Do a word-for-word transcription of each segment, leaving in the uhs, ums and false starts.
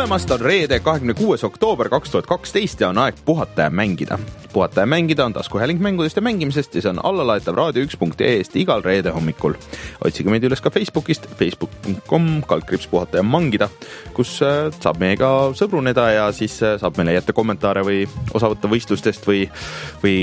tulemast, on reede kahekümne kuues oktoober kaks tuhat kaksteist ja on aeg puhata ja mängida. Puhata ja mängida on taskuhääling mängudest ja mängimisest ja see on allalaetav raadio üks punkt ee-st igal reede hommikul. Otsige meid üles ka Facebookist, facebook punkt com, kaldkriips puhata ja mangida, kus saab meiega sõbruneda ja siis saab meile jätta kommentaare või osavõtta võistlustest või, või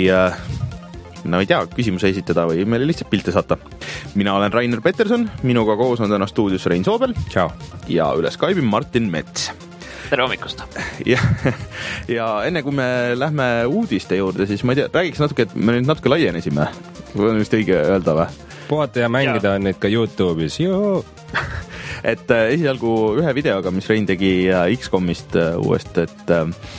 no ei tea, küsimuse esitada või meile lihtsalt pilte saata. Mina olen Rainer Peterson, minuga koos on täna stuudios Rein Soobel. Ciao. Ja üle Skype'i Martin Mets. Tere hommikust. Ja, ja enne kui me lähme uudiste juurde, siis ma ei tea, räägiks natuke, et me nüüd natuke laienesime. Või on vist õige öelda või? Puhata ja mängida ja. On nüüd ka YouTube'is. Joo. Et esialgu ühe videoga, mis Rein tegi X-Comist uuest, et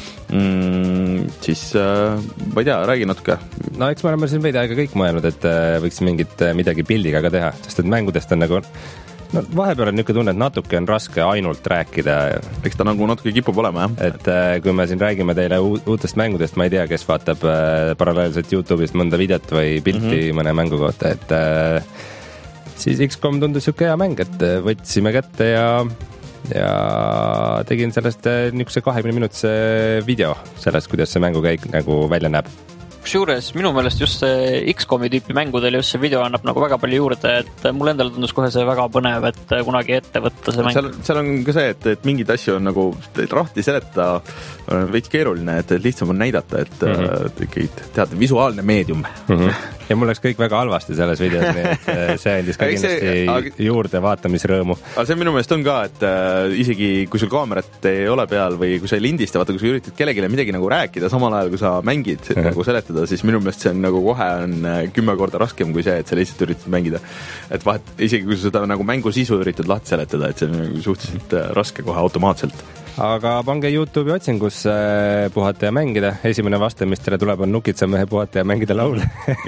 Mm, siis äh, ma ei tea, räägi natuke. No eks me oleme siin veidi aega kõik mõelnud, et äh, võiks mingit äh, midagi pildiga ka teha, sest et mängudest on nagu no, vahepeal on niisugune tunne, et natuke on raske ainult rääkida. Eks ta nagu natuke kipub olema, jah. Et äh, kui me siin räägime teile u- uutest mängudest, ma ei tea, kes vaatab äh, paralleelselt YouTube'ist mõnda videot või pilti mm-hmm. mõne mängu kohta, et äh, siis X-Com tundus siuke hea mäng, et äh, võtsime kätte ja ja tegin sellest niisuguse kahekümne minutise video sellest, kuidas see mängukäik nagu välja näeb. Kusjuures minu meelest just see X-Comi tüüpi mängudel just see video annab nagu väga palju juurde, et mul endale tundus kohe see väga põnev, et kunagi ette võtta see mäng. Seal, seal on ka see, et, et mingid asju on nagu rahti seleta veits keeruline, et lihtsam on näidata, et mm-hmm. ikkagi tead, visuaalne meedium. Mm-hmm. Ja mul läks kõik väga halvasti selles videos, nii et see endis ka kindlasti see, aga, juurde vaatamisrõõmu. Aga see minu meelest on ka, et äh, isegi kui sul kaamerat ei ole peal või kui sa ei lindista, vaata kui sa üritad kellegile midagi nagu rääkida samal ajal, kui sa mängid mm-hmm. nagu seletada, siis minu meelest see on nagu kohe on kümme korda raskem kui see, et sa lihtsalt üritad mängida. Et vahet, isegi kui sa seda nagu mängu sisu üritad lahti seletada, et see on nagu suhteliselt raske kohe automaatselt. Aga pange YouTube'i otsingus äh, puhata ja mängida. Esimene vastamistele tuleb on Nukitsamehe puhata ja mängida laule.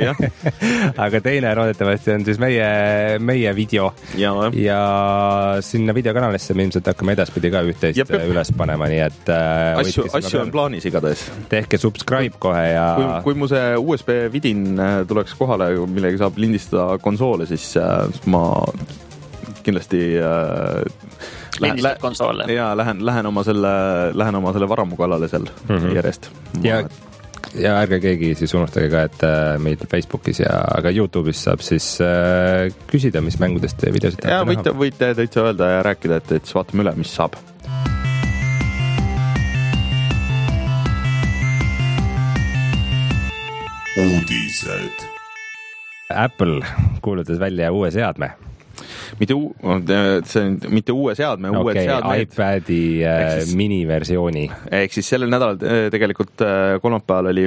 Aga teine loodetavasti on siis meie, meie video. Ja, ja sinna videokanalisse me ilmselt hakkame edaspidi ka üht-teist jep, jep. üles panema, nii et äh, asju, asju on plaanis igatahes. Tehke subscribe kohe ja kui, kui mu see U S B vidin tuleks kohale, millega saab lindistada konsoole, siis äh, ma kindlasti äh, Lähen, lä- konsoole. Ja lähen, lähen, oma selle, lähen oma selle varamu kallale seal mm-hmm. järjest. Ja, ja ärge keegi siis unustage ka, et äh, meid Facebookis ja aga YouTube'is saab siis äh, küsida, mis mängudest videosid ja võite, võite täitsa öelda ja rääkida, et, et siis vaatame üle, mis saab. Uudised. Apple kuulutas välja uue seadme. Mitte, uu, see on mitte uue seadme, okay, uued seadmed. iPadi äh, siis, miniversiooni. Ehk siis sellel nädalal tegelikult kolmapäeval oli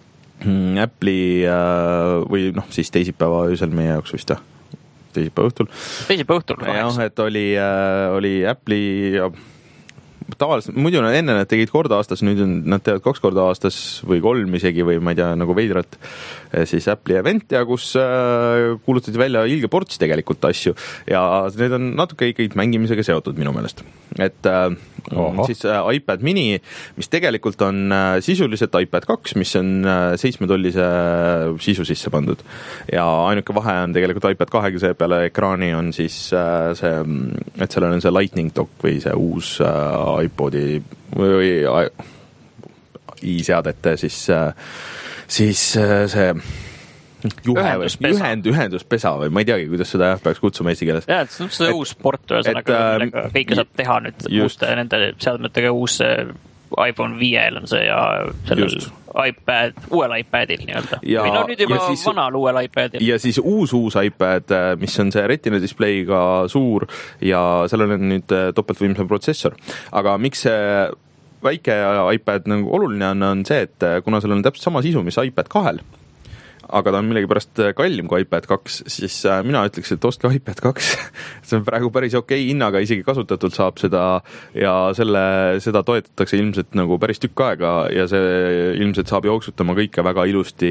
Apple'i või noh, siis teisipäeva öösel meie jaoks vist teisipäeva õhtul. Teisipäeva õhtul. Jah, et oli, oli Apple'i tavaliselt, muidu enne nad tegid korda aastas, nüüd nad teevad kaks korda aastas või kolm isegi või ma ei tea, nagu veidrat siis Apple'i event ja kus äh, kuulutati välja ilge ports tegelikult asju ja need on natuke ikkagi mängimisega seotud minu meelest. Et äh, siis äh, iPad mini, mis tegelikult on äh, sisuliselt iPad kaks, mis on äh, seitsmetollise sisu sisse pandud ja ainuke vahe on tegelikult iPad kahega see peale ekraani on siis äh, see, et sellel on see Lightning dock või see uus äh, iPodi või i-seadete siis, siis see juhe või ühend, ühenduspesa või ma ei teagi, kuidas seda jah, peaks kutsuma eesti keeles. Jah, et see on see uus sport ühesõnaga, millega kõike saab teha nüüd uuste nende seadmetega uus iPhone viiel on see ja sellel just. iPad, uuel iPadil nii-öelda. Ja, või no nüüd juba siis, vanal uuel iPadil. Ja siis uus uus iPad, mis on see retina display'ga suur ja sellel on nüüd topeltvõimsam protsessor. Aga miks see väike iPad nagu oluline on, on see, et kuna sellel on täpselt sama sisu, mis iPad kahel, aga ta on millegipärast kallim kui iPad kaks, siis mina ütleks, et ostke iPad kaks. See on praegu päris okei hinnaga, isegi kasutatult saab seda ja selle, seda toetatakse ilmselt nagu päris tükk aega ja see ilmselt saab jooksutama kõike väga ilusti,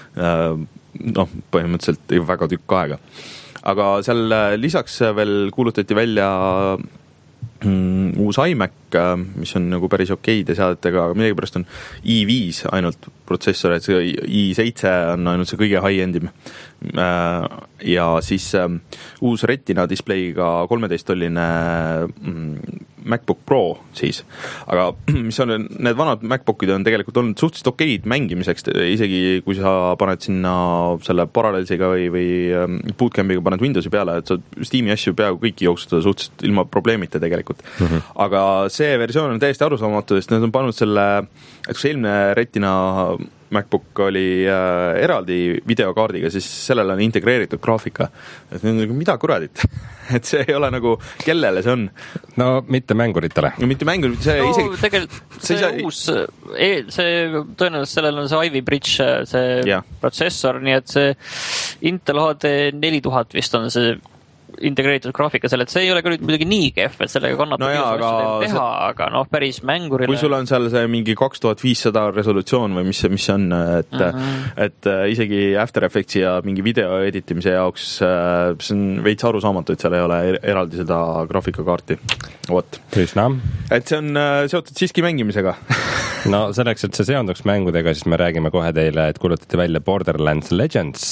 noh, põhimõtteliselt väga tükk aega. Aga seal lisaks veel kuulutati välja mm, uus iMac mis on nagu päris okeide seadetega, aga millegipärast on i viis ainult protsessor, et see i seitse on ainult see kõige high-endim. Ja siis uus Retina displeiga kolmeteist-tolline MacBook Pro siis, aga mis on, need vanad MacBookid on tegelikult olnud suhteliselt okeid mängimiseks, isegi kui sa paned sinna selle Parallelsiga või, või Bootcampiga paned Windowsi peale, et sa Steam'i asju peaaegu kõiki jooksutada suhteliselt ilma probleemita tegelikult. Mm-hmm. Aga see versioon on täiesti arusaamatu, sest nad on pannud selle, et kui see eelmine Retina MacBook oli äh, eraldi videokaardiga, siis sellele on integreeritud graafika. Et mida kuradit? Et see ei ole nagu, kellele see on? No mitte mänguritele. No mitte mänguritele, see no, isegi... tegelikult see, see uus, see tõenäoliselt sellel on see Ivy Bridge, see ja. Protsessor, nii et see Intel H D neli tuhat vist on see integreeritud graafika selle, et see ei ole küll muidugi nii kehv, et sellega kannab no jaa, aga, teha, see... aga noh, päris mängurile. Kui sul on seal see mingi kaks tuhat viissada resolutsioon või mis see, mis see on, et, mm-hmm. et isegi After Effectsi ja mingi video editimise jaoks see on veits arusaamatu, et seal ei ole eraldi seda graafikakaarti. What? Üsna. Et see on seotud siiski mängimisega. No selleks, et see seonduks mängudega, siis me räägime kohe teile, et kuulutati välja Borderlands Legends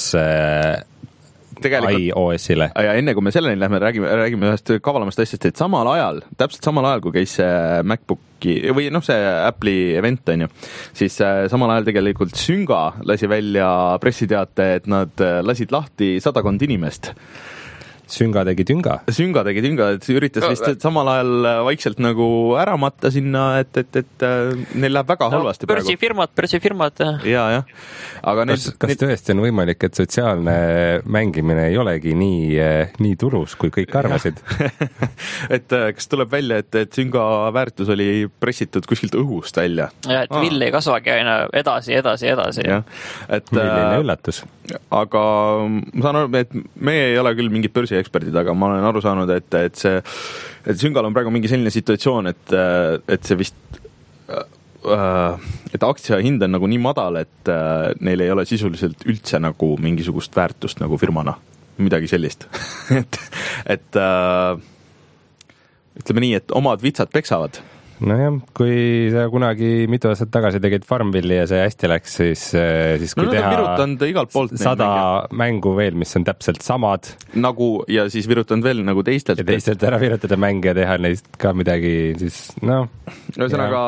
iOS-ile. Ja enne kui me selleni lähme, räägime, räägime ühest kavalamast asjast, et samal ajal, täpselt samal ajal, kui käis see MacBooki või noh, see Apple'i event on ju, siis samal ajal tegelikult Zynga lasi välja pressiteate, et nad lasid lahti sadakond inimest. Zynga tegi tünga. Zynga tegi tünga, et üritas vist et samal ajal vaikselt nagu ära matta sinna, et, et, et neil läheb väga halvasti no, praegu. Börsifirmad, börsifirmad. Ja, ja. Aga kas, need, kas need... tõesti on võimalik, et sotsiaalne mängimine ei olegi nii, nii tulus, kui kõik arvasid? et kas tuleb välja, et, et Zynga väärtus oli pressitud kuskilt õhust välja? Ja, et vill ei kasvagi aina edasi, edasi, edasi. Ja. Et, milline üllatus? Aga ma saan aru, et meie ei ole küll mingid börsieksperdid, aga ma olen aru saanud, et, et see, et Zyngal on praegu mingi selline situatsioon, et, et see vist, et aktsia hind on nagu nii madal, et neil ei ole sisuliselt üldse nagu mingisugust väärtust nagu firmana. Midagi sellist. et, et ütleme nii, et omad vitsad peksavad. Nojah, kui sa kunagi mitu aastat tagasi tegid Farmvilli ja see hästi läks, siis, siis kui no, teha igalt poolt sada mängu veel, mis on täpselt samad. Nagu, ja siis virutanud veel nagu teistelt. Ja teistelt ära virutada mänge ja teha neist ka midagi, siis noh. Ühesõnaga,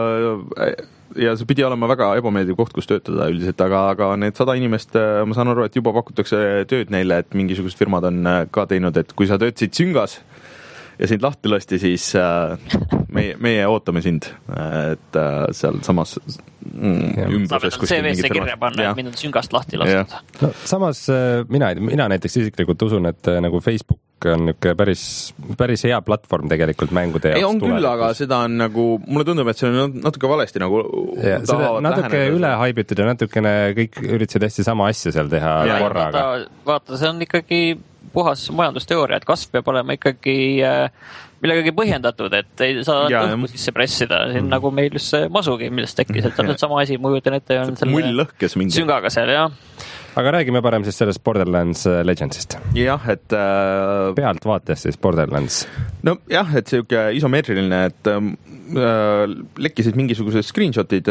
ja see pidi olema väga ebameeldiv koht, kus töötada üldiselt, aga, aga need sada inimest, ma saan aru, et juba pakutakse tööd neile, et mingisugused firmad on ka teinud, et kui sa töötasid Zyngas ja sind lahti lasti, siis meie, meie ootame sind, et seal samas mm, ümbruses kuskil see mingid firmad. Kirja panna, et mind on Zyngast lahti lastud. No, samas mina, mina näiteks isiklikult usun, et nagu Facebook on niisugune päris, päris hea platvorm tegelikult mängude jaoks. Ei on küll, aga seda on nagu, mulle tundub, et see on natuke valesti nagu ja, natuke üle haibitud ja natukene kõik üritasid hästi sama asja seal teha ja, korraga. Vaata, vaata, see on ikkagi puhas majandusteooria, et kasv peab olema ikkagi millegagi põhjendatud, et ei saa õhku sisse pressida. See on mm. nagu meil just see masugi, millest tekkis, et täpselt sama asi, ma jutan ette, on selle Zyngaga seal, jah. Aga räägime parem siis sellest Borderlands Legendsist. Jah, et äh, pealt vaates siis Borderlands. No jah, et siuke isomeetriline, et äh, lekkisid mingisugused screenshotid.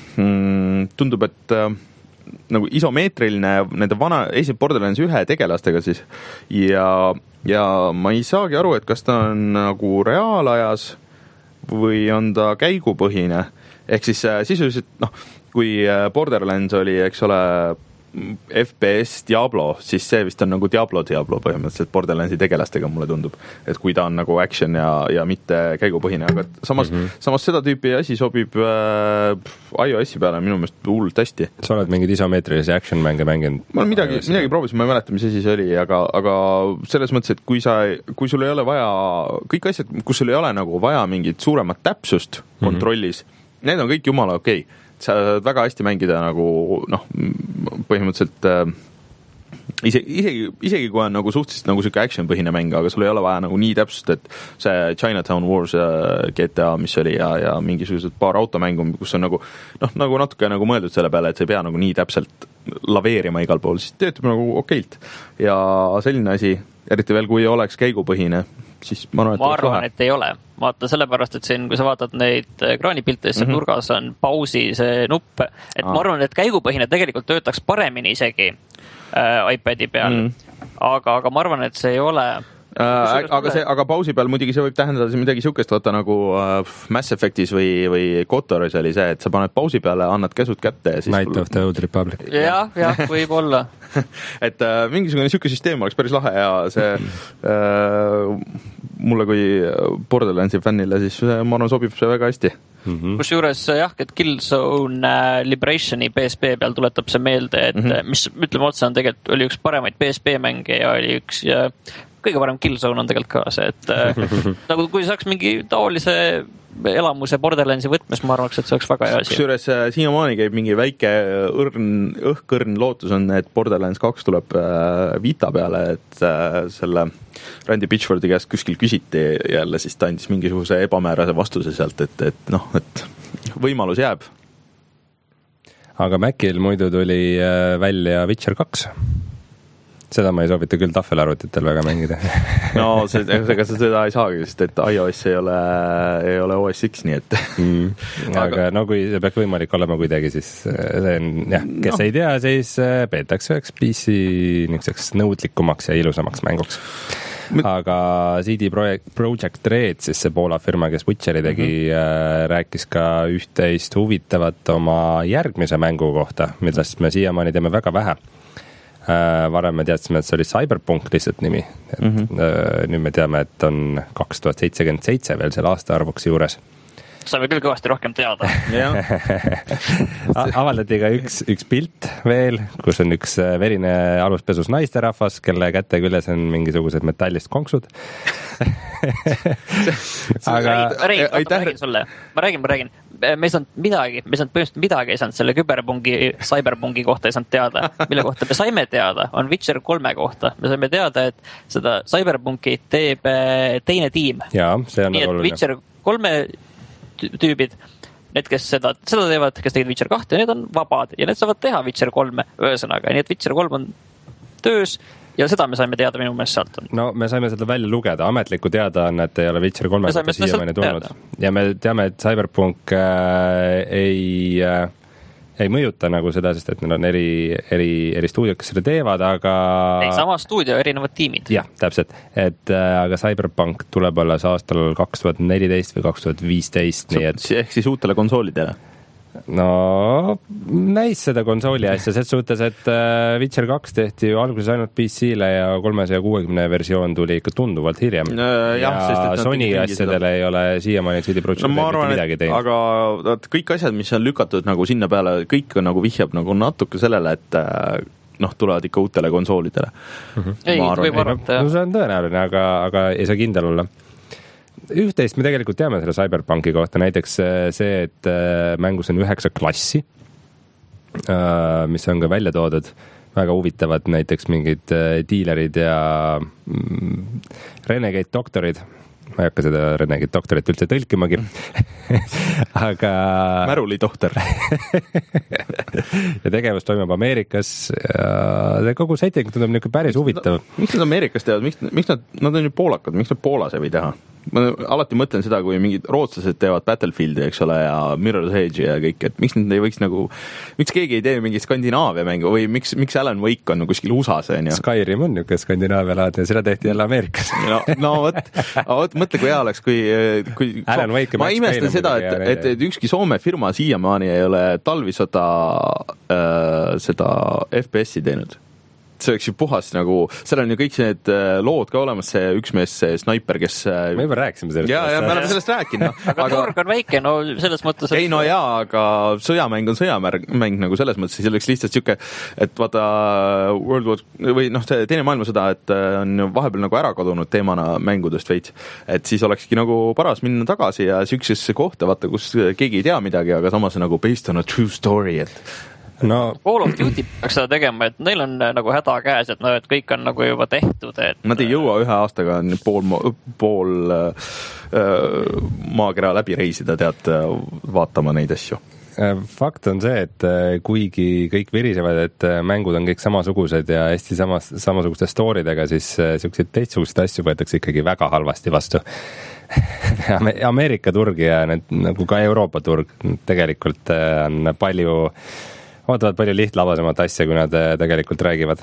Mm, tundub, et äh, nagu isomeetriline nende vana esimene Borderlands ühe tegelastega siis ja, ja ma ei saagi aru, et kas ta on nagu reaalajas või on ta käigupõhine ehk siis sisuliselt noh, kui Borderlands oli, eks ole F P S Diablo, siis see vist on nagu Diablo Diablo põhimõtteliselt Borderlandsi tegelastega, mulle tundub, et kui ta on nagu action ja, ja mitte käigupõhine, aga samas, mm -hmm. samas seda tüüpi asi sobib äh, iOS-i peale minu meelest hullult hästi. Sa oled mingid isomeetrilisi action mänge mänginud? Ma midagi, midagi proovisin, ma ei mäleta, mis asi see oli, aga, aga selles mõttes, et kui sa, kui sul ei ole vaja, kõik asjad, kus sul ei ole nagu vaja mingit suuremat täpsust kontrollis, mm -hmm. need on kõik jumala okei okay. Sa saad väga hästi mängida nagu noh, põhimõtteliselt äh, ise, isegi, isegi kui on nagu suhteliselt nagu siuke action põhine mäng, aga sul ei ole vaja nagu nii täpsust, et see Chinatown Wars äh, G T A, mis oli ja, ja mingisugused paar automängu, kus on nagu noh, nagu natuke nagu mõeldud selle peale, et sa ei pea nagu nii täpselt laveerima igal pool, siis töötab nagu okeilt ja selline asi eriti veel, kui oleks käigupõhine, siis ma arvan, et, ma arvan, et ei ole. Vaata sellepärast, et siin, kui sa vaatad neid ekraanipilte, siis mm -hmm. nurgas on pausi see nupp, et Aa. ma arvan, et käigupõhine tegelikult töötaks paremini isegi äh, iPadi peal, mm -hmm. aga, aga ma arvan, et see ei ole Äh, aga see, aga pausi peal muidugi see võib tähendada midagi siukest, vaata nagu äh, Mass Effectis või, või Kotoris oli see, et sa paned pausi peale, annad käsud kätte ja siis Night sul... of the Old Republic. jah, jah, võib olla. et äh, mingisugune siuke süsteem oleks päris lahe ja see äh, mulle kui Borderlandsi fännile, siis ma arvan, sobib see väga hästi. Mm-hmm. Kusjuures jah, et Killzone Liberationi P S P peal tuletab see meelde, et mm-hmm. mis ütleme otsa on tegelikult oli üks paremaid P S P mänge ja oli üks ja kõige parem Killzone on tegelikult ka see, et nagu kui saaks mingi taolise elamuse Borderlandsi võtmes, ma arvaks, et see oleks väga hea asi. Kusjuures siiamaani käib mingi väike õrn, õhkõrn lootus on, et Borderlands kaks tuleb Vita peale, et selle Randy Pitchfordi käest kuskil küsiti jälle, siis ta andis mingisuguse ebamäärase vastuse sealt, et, et noh, et võimalus jääb. Aga Macil muidu tuli välja Witcher kaks. Seda ma ei soovita küll tahvelarvutitel väga mängida. no see, ega seda ei saagi, sest et iOS ei ole, ei ole O S X, nii et mm. aga, aga no kui see peaks võimalik olema kuidagi, siis see on, jah, kes no. ei tea, siis peetakse üheks P C niiseks nõudlikumaks ja ilusamaks mänguks. Aga C D Projekt Red, siis see Poola firma, kes Witcheri tegi, mm-hmm. rääkis ka üht-teist huvitavat oma järgmise mängu kohta, millest me siiamaani teeme väga vähe. Varem me teadsime, et see oli Cyberpunk lihtsalt nimi. Et mm-hmm. nüüd me teame, et on kaks tuhat seitsekümmend seitse veel selle aasta arvuks juures. Saame küll kõvasti rohkem teada. Avaldati ka üks, üks pilt veel, kus on üks verine aluspesus naisterahvas, kelle käte küljes on mingisugused metallist konksud. aga ma räägin, ma räägin sulle. Ma räägin, ma räägin. Me ei saanud midagi, me ei saanud põhimõtteliselt midagi, ei saanud selle küberpungi, cyberpungi kohta ei saanud teada. Mille kohta me saime teada, on Witcher kolme kohta. Me saime teada, et seda cyberpunki teeb teine tiim. Jaa, see on nii, et oluline. Witcher kolme tüübid, need, kes seda, seda teevad, kes tegid Witcher kahte, need on vabad ja need saavad teha Witcher kolme ühesõnaga. Nii et Witcher kolm on töös ja seda me saime teada minu meelest sealt. No me saime seda välja lugeda, ametlikku teada on, et ei ole Witcher kolme kohta siiamaani tulnud. Ja me teame, et Cyberpunk äh, ei, äh, ei mõjuta nagu seda, sest et neil on eri, eri, eri stuudiod, kes seda teevad, aga... Ei, sama stuudio, erinevad tiimid. Jah, täpselt. Et, äh, aga Cyberpunk tuleb alles aastal kaks tuhat neliteist või kaks tuhat viisteist. Nii et... Ehk siis uutele konsoolidele? No, näis seda konsooli asja, selles suhtes, et Witcher kaks tehti ju alguses ainult P C-le ja kolmesaja kuuekümne versioon tuli ikka tunduvalt hiljem. Ja, ja sest, Sony asjadele ei ole siiamaani C D Projekt no, arvan, midagi teinud. Aga kõik asjad, mis on lükatud nagu sinna peale, kõik on nagu vihjab nagu natuke sellele, et noh, tulevad ikka uutele konsoolidele. Mm-hmm. Ei, võib arvata. No see on tõenäoline, aga, aga ei saa kindel olla. Üht-teist me tegelikult teame selle Cyberpunki kohta, näiteks see, et mängus on üheksa klassi, mis on ka välja toodud, väga huvitavad näiteks mingid diilerid ja Renegade doktorid, ma ei hakka seda Renegade doktorit üldse tõlkimagi, aga Märuli doktor ja tegevus toimub Ameerikas ja kogu setting tundub niisugune päris huvitav. Miks nad Ameerikas teevad? Miks, miks nad, nad on ju poolakad, miks nad Poolas ei või teha? Ma alati mõtlen seda, kui mingid rootslased teevad Battlefieldi, eks ole, ja Mirror's Edge ja kõik, et miks nad ei võiks nagu, miks keegi ei tee mingi Skandinaavia mängu või miks, miks Alan Wake on kuskil U S A-s, on ju? Skyrim on niisugune Skandinaavia laad ja seda tehti jälle Ameerikas. no, no võt, võt, mõtle, kui hea oleks, kui, kui Alan Wake ma imestan seda, et, et, et ükski Soome firma siiamaani ei ole talvisõda äh, seda F P S-i teinud. See oleks ju puhas nagu, seal on ju kõik need lood ka olemas, see üks mees, see sniper, kes... Me juba rääksime sellest. Ja, ja me oleme sellest rääkinud. No. aga aga turg on väike, no selles mõttes... Ei, no jaa, aga sõjamäng on sõjamäng nagu selles mõttes, see oleks lihtsalt siuke, et vaata World War, või noh, see teine maailmasõda, et on vahepeal nagu ära kadunud teemana mängudest veits, et siis olekski nagu paras minna tagasi ja siuksesse kohta, vaata, kus keegi ei tea midagi, aga samas on nagu based on a true story, et no Call of Duty peaks seda tegema, et neil on nagu häda käes, et no, et kõik on nagu juba tehtud, et nad ei jõua ühe aastaga pool, pool äh, maakera läbi reisida, tead, vaatama neid asju. Fakt on see, et kuigi kõik virisevad, et mängud on kõik samasugused ja hästi samas, samasuguste story'dega, siis selliseid teistsuguseid asju võetakse ikkagi väga halvasti vastu. Ameerika turg ja need, nagu ka Euroopa turg tegelikult on palju, ootavad palju lihtlabasemat asja, kui nad tegelikult räägivad.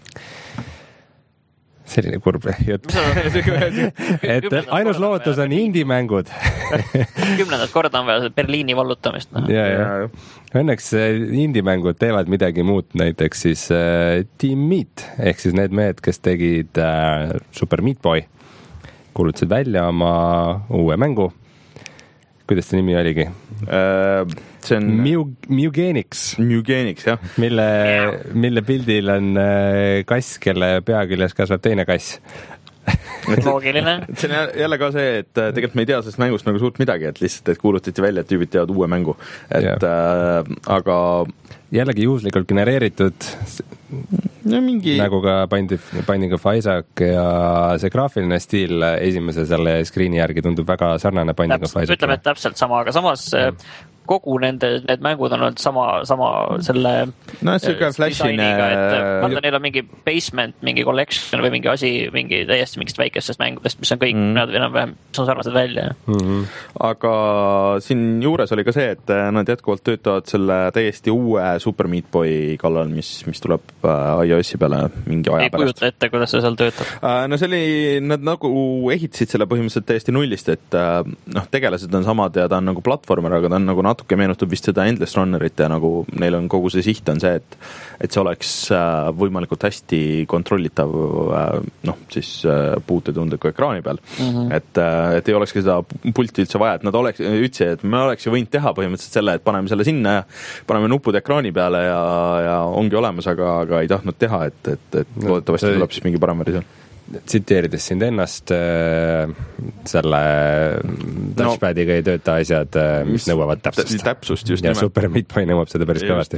Selline kurb jutt. et ainus lootus on indie-mängud. Kümnendat korda on veel Berliini vallutamist. No. Ja, ja. Õnneks indie-mängud teevad midagi muud, näiteks siis äh, Team Meat, ehk siis need mehed, kes tegid äh, Super Meat Boy, kuulutasid välja oma uue mängu. Kuidas see nimi oligi? Uh, see on Mug- Mugenics. Mugenics, jah. Mille, mille pildil on kass, kelle peaküljes kasvab teine kass. Loogiline. See on jälle ka see, et tegelikult me ei tea sellest mängust nagu suurt midagi, et lihtsalt, et kuulutati välja, et tüübid teevad uue mängu. Et, äh, aga jällegi juhuslikult genereeritud no, mingi... nagu ka Binding of Isaac ja see graafiline stiil esimese selle screeni järgi tundub väga sarnane Binding Täps, of Isaac. Ütleme, et täpselt sama, aga samas ja. Kogu nende, need mängud on olnud sama, sama selle no, see flashine, vaata, neil on mingi basement, mingi collection või mingi asi, mingi täiesti mingist väikestest mängudest, mis on kõik mm. nad enam-vähem, mis on sarnased välja. Mm-hmm. Aga siin juures oli ka see, et nad jätkuvalt töötavad selle täiesti uue Super Meat Boy kallal, mis, mis tuleb iOS-i peale mingi aja ei pärast. Ei kujuta ette, kuidas see seal töötab? No see oli, nad nagu ehitasid selle põhimõtteliselt täiesti nullist, et noh, tegelased on samad ja ta on nagu platvormer, aga ta on nagu natuke meenutab vist seda Endless Runnerit ja nagu neil on kogu see siht on see, et, et see oleks võimalikult hästi kontrollitav noh, siis puutetundliku ekraani peal. Mm-hmm. Et, et ei olekski seda pulti üldse vaja, et nad oleks, ütlesid, et me oleks ju võinud teha põhimõtteliselt selle, et paneme selle sinna ja paneme nupud ekraani peale ja, ja ongi olemas, aga, aga ei tahtnud teha, et, et, et loodetavasti no, tuleb siis mingi parem versioon. Tsiteerides sind ennast, selle touchpadiga no, ei tööta asjad, mis, mis nõuavad täpsust. Täpsust, just ja nimelt. Super Meat Boy nõuab seda päris kõvasti.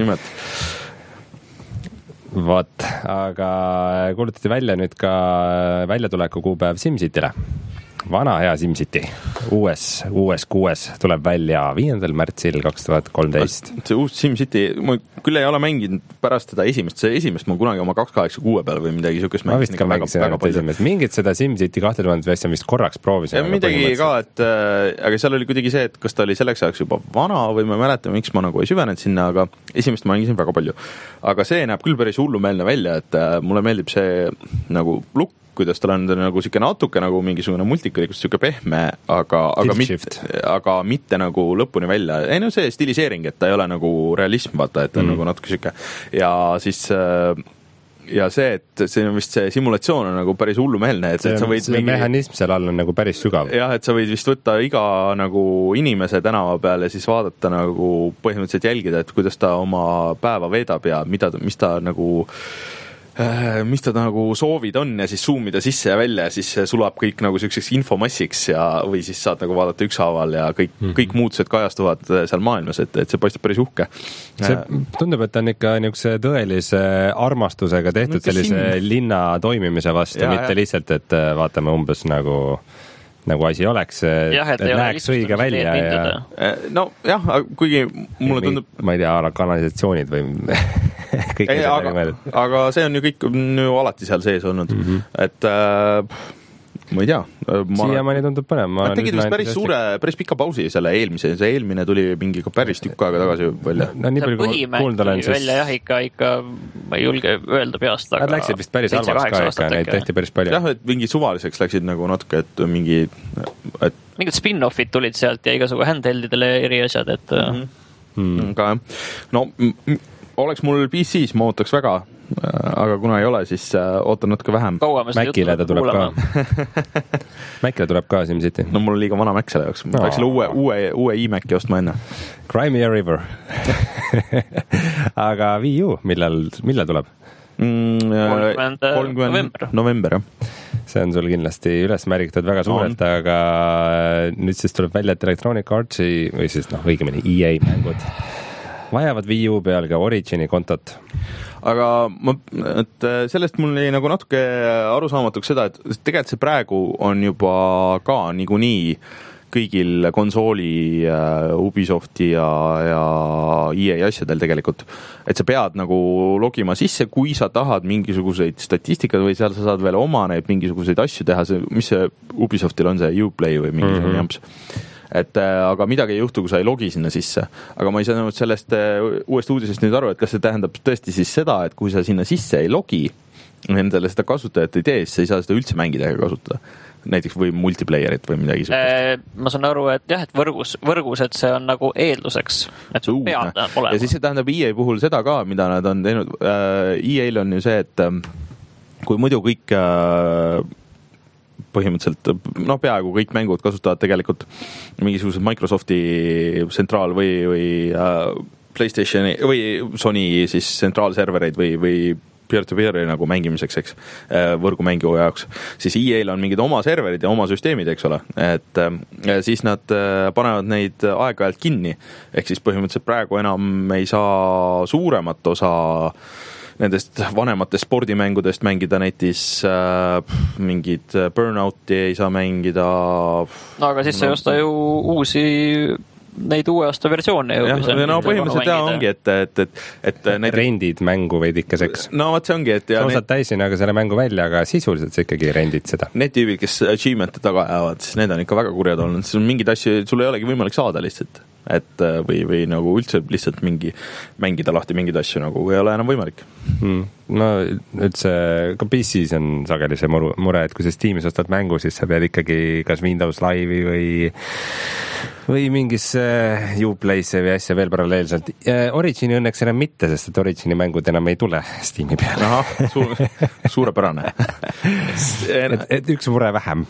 Vaat, aga kuulutati välja nüüd ka väljatuleku kuupäev SimCity'le. Vana hea SimCity, uues, uues kuues tuleb välja viiendal märtsil kaks tuhat kolmteist. See uus SimCity, ma küll ei ole mänginud pärast seda esimest, see esimest ma kunagi oma kaks kaheksa kuue peal või midagi siukest ma vist ka mängisin ainult esimest. Mingit seda SimCity kahte tuhat asja vist korraks proovisin. Ja midagi ka, et äh, aga seal oli kuidagi see, et kas ta oli selleks ajaks juba vana või ma ei mäleta, miks ma nagu ei süvenenud sinna, aga esimest ma mängisin väga palju. Aga see näeb küll päris hullumeelne välja, et äh, mulle meeldib see nagu lukk, kuidas tal on nagu siuke natuke nagu mingisugune multikalikus siuke pehme, aga, aga, mitte, aga mitte nagu lõpuni välja. Ei no see stiliseering, et ta ei ole nagu realism, vaata, et ta on mm. nagu natuke siuke. Ja siis ja see, et see on vist see simulatsioon on nagu päris hullumeelne, et, see, et sa võid see mingi... mehhanism seal all on nagu päris sügav. Jah, et sa võid vist võtta iga nagu inimese tänava peal ja siis vaadata nagu põhimõtteliselt jälgida, et kuidas ta oma päeva veedab ja mida, mis ta nagu mis ta nagu soovid on ja siis zoomida sisse ja välja ja siis sulab kõik nagu selliseks infomassiks ja, või siis saad nagu vaadata ükshaaval ja kõik, mm-hmm. kõik muutused kajastuvad seal maailmas, et, et see paistab päris uhke. See tundub, et on ikka niisuguse tõelise armastusega tehtud no, sellise siin... linna toimimise vastu, ja, mitte ja. Lihtsalt, et vaatame umbes nagu nagu asi oleks, jah, et, et näeks õige välja. Ja... no jah, kuigi mulle tundub... Ma ei tea, kanalisatsioonid või kõik ei, aga, aga see on ju kõik on ju alati seal sees olnud. Mm-hmm. Et äh, ma ei tea. Siiamaani tundub põnev. Nad tegid vist päris suure, päris pika pausi selle eelmise. See eelmine tuli mingi päris tükk aega tagasi välja. No, nii palju, kui kuulda olen, siis... välja jah, ikka, ikka ma ei julge öelda peast, aga... Nad läksid vist päris halvaks ka ikka, neid tehti päris palju. Jah, et mingi suvaliseks läksid nagu natuke, et mingi... Et... Mingid spin-offid tulid sealt ja igasugu handheldidele eri asjad, et... Mm-hmm. Mm. Aga, no, m- oleks mul P C-s, ma ootaks väga, aga kuna ei ole, siis ootan natuke vähem. Macile ta tuleb ka. Macile tuleb ka SimCity. No mul on liiga vana Mac selle jaoks. Ma peaks selle uue, uue, uue iMaci ostma enne. Crimea River. Aga Wii U, millal, millal tuleb? kolmkümmend november. November, jah. See on sul kindlasti üles märgitud väga suurelt, no. Aga nüüd siis tuleb välja, et Electronic Artsi, või siis noh, õigemini E A mängud vajavad Wii U peal ka Origini kontot. Aga ma, et sellest mul oli nagu natuke arusaamatuks seda, et tegelikult see praegu on juba ka niikuinii kõigil konsooli uh, Ubisofti ja, ja E A asjadel tegelikult. Et sa pead nagu logima sisse, kui sa tahad mingisuguseid statistikat või seal sa saad veel oma neid mingisuguseid asju teha, see, mis see Ubisoftil on see Uplay või mingisugune mm-hmm. jamps. Et aga midagi ei juhtu, kui sa ei logi sinna sisse. Aga ma ei saanud sellest uuest uudisest nüüd aru, et kas see tähendab tõesti siis seda, et kui sa sinna sisse ei logi, nendele seda kasutajat ei tee, siis sa ei saa seda üldse mängida ega kasutada. Näiteks või multiplayerit või midagi sukust. Ma saan aru, et jah, et võrgus, võrgus, et see on nagu eelduseks, et sul peab olema. Ja siis see tähendab E A puhul seda ka, mida nad on teinud. E A-l on ju see, et kui muidu kõik põhimõtteliselt, noh, peaaegu kõik mängud kasutavad tegelikult mingisugused Microsofti tsentraal või, või PlayStationi või Sony siis tsentraalservereid või, või peer-to-peeri nagu mängimiseks, eks, võrgumängu jaoks, siis E A-l on mingid oma serverid ja oma süsteemid, eks ole, et siis nad panevad neid aeg-ajalt kinni, ehk siis põhimõtteliselt praegu enam ei saa suuremat osa nendest vanematest spordimängudest mängida, näitis äh, mingid Burnouti ei saa mängida. No aga siis sa ei osta ju uusi neid uue aasta versioone. Ja, no põhimõtteliselt jah ongi, et, et, et, et neid... rendid mängu veidikeseks. No vot see ongi, et sa ostad täisin aga selle mängu välja, aga sisuliselt sa ikkagi rendid seda. Need tüübid, kes achievement'e taga jäävad, siis need on ikka väga kurjad olnud. Siis on mingid asju, sul ei olegi võimalik saada lihtsalt. Et või, või nagu üldse lihtsalt mingi mängida lahti mingeid asju nagu ei ole enam võimalik. Hmm. No üldse ka P C-s on sageli see mure, et kui sa Steamis ostad mängu, siis sa pead ikkagi kas Windows Live'i või või mingis Uplay'sse või asja veel paralleelselt. Origini õnneks enam mitte, sest et Origini mängud enam ei tule Steam'i peale. Aha, su suurepärane. et, et üks mure vähem.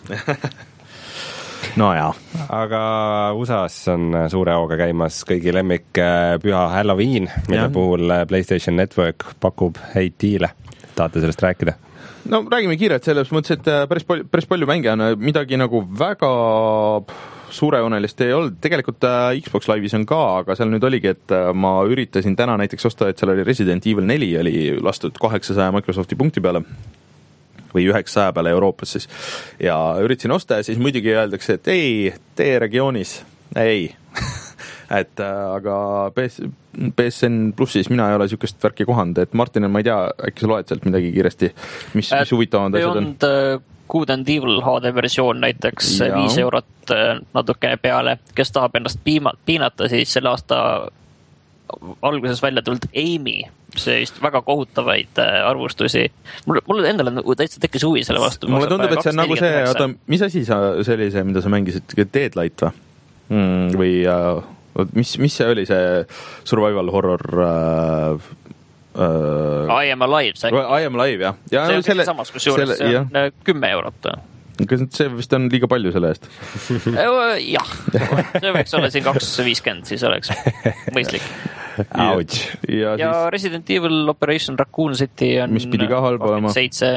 No jaa. Aga U S A-s on suure hooga käimas kõigi lemmik püha Halloween, mille ja. puhul PlayStation Network pakub häid diile. Tahate sellest rääkida? No räägime kiirelt selles mõttes, et päris palju, päris palju mänge on midagi nagu väga suurejoonelist ei olnud. Tegelikult Xbox Live'is on ka, aga seal nüüd oligi, et ma üritasin täna näiteks osta, et seal oli Resident Evil neli oli lastud kaheksasaja Microsofti punkti peale või üheksasaja peale Euroopas siis. Ja üritasin osta ja siis muidugi öeldakse, et ei, tee regioonis, ei. et aga P S N plussis mina ei ole sükest värki kohanud, et Martin, ma ei tea, äkki sa loed sealt midagi kiiresti, mis, mis huvitavand asjad on? Good and Evil H D versioon näiteks ja. viis eurot natukene peale, kes tahab ennast piima, piinata, siis selle aasta alguses välja tulnud Amy, see vist väga kohutavaid arvustusi. Mul, mul endal on täitsa tekkis huvi selle vastu. Mulle tundub, et see on nagu see, oota, mis asi sa, see oli see, mida sa mängisid, Deadlight või? Mm, või uh, mis, mis see oli see survival horror uh, uh, I am alive. See, I am alive, jah. Ja, see on selle, samas, kus juures see on jah. kümme eurot. Kas see vist on liiga palju selle eest? jah, see võiks olla siin kaks viiskümmend, siis oleks mõistlik. Ouch. Ja, ja siis... Resident Evil Operation Raccoon City on mis pidi ka halba olema. seitse.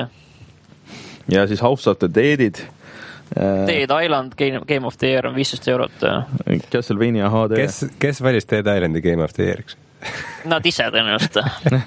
Ja siis House of the Deadid. Dead Island Game of the Year on viisteist eurot. Castlevania H D. Kes, kes valis Dead Islandi Game of the Yeariks? Nad ise tõenäoliselt.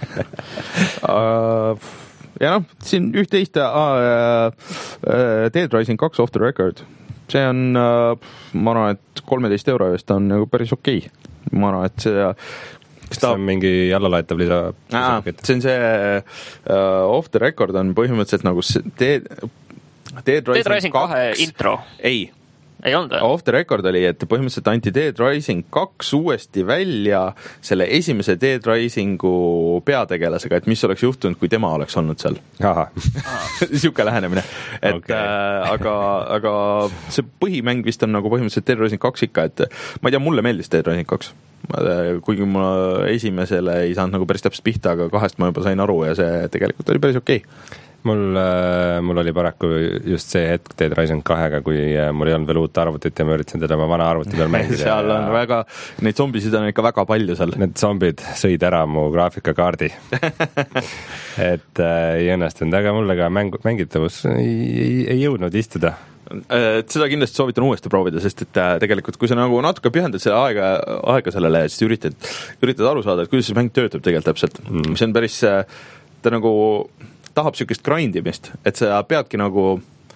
uh, ja noh, siin üht-teist uh, uh, Dead Rising kaks off the record. See on, uh, ma arvan, et kolmeteist euro eest on nagu päris okei. Ma arvan, et see kas ta on mingi allalaetav lisa? Aa, see on see uh, off the record on põhimõtteliselt nagu Dead, Dead Rising, Dead Rising kahe intro. Ei. Ei olnud? Off the record oli, et põhimõtteliselt anti Dead Rising kaks uuesti välja selle esimese Dead Risingu peategelasega, et mis oleks juhtunud, kui tema oleks olnud seal. Siuke lähenemine. Et, okay. äh, aga, aga see põhimäng vist on nagu põhimõtteliselt Dead Rising kaks ikka, et ma ei tea, mulle meeldis Dead Rising kaks. Kuigi ma esimesele ei saanud nagu päris täpselt pihta, aga kahest ma juba sain aru ja see tegelikult oli päris okei. Mul, mul oli paraku just see hetk Dead Rising kahega, kui mul ei olnud veel uut arvutit ja ma üritasin teda oma vana arvuti peal mängida. seal on ja... väga, neid zombisid on ikka väga palju seal. Need zombid sõid ära mu graafikakaardi. et äh, ei õnnestunud, aga mulle ka mängu, mängitavus ei, ei, ei jõudnud istuda. Et seda kindlasti soovitan uuesti proovida, sest et tegelikult kui sa nagu natuke pühendad selle aega, aega sellele, siis üritad, üritad aru saada, et kuidas see mäng töötab tegelikult täpselt. Mm. See on päris, ta nagu tahab sükest grindimist, et sa peadki nagu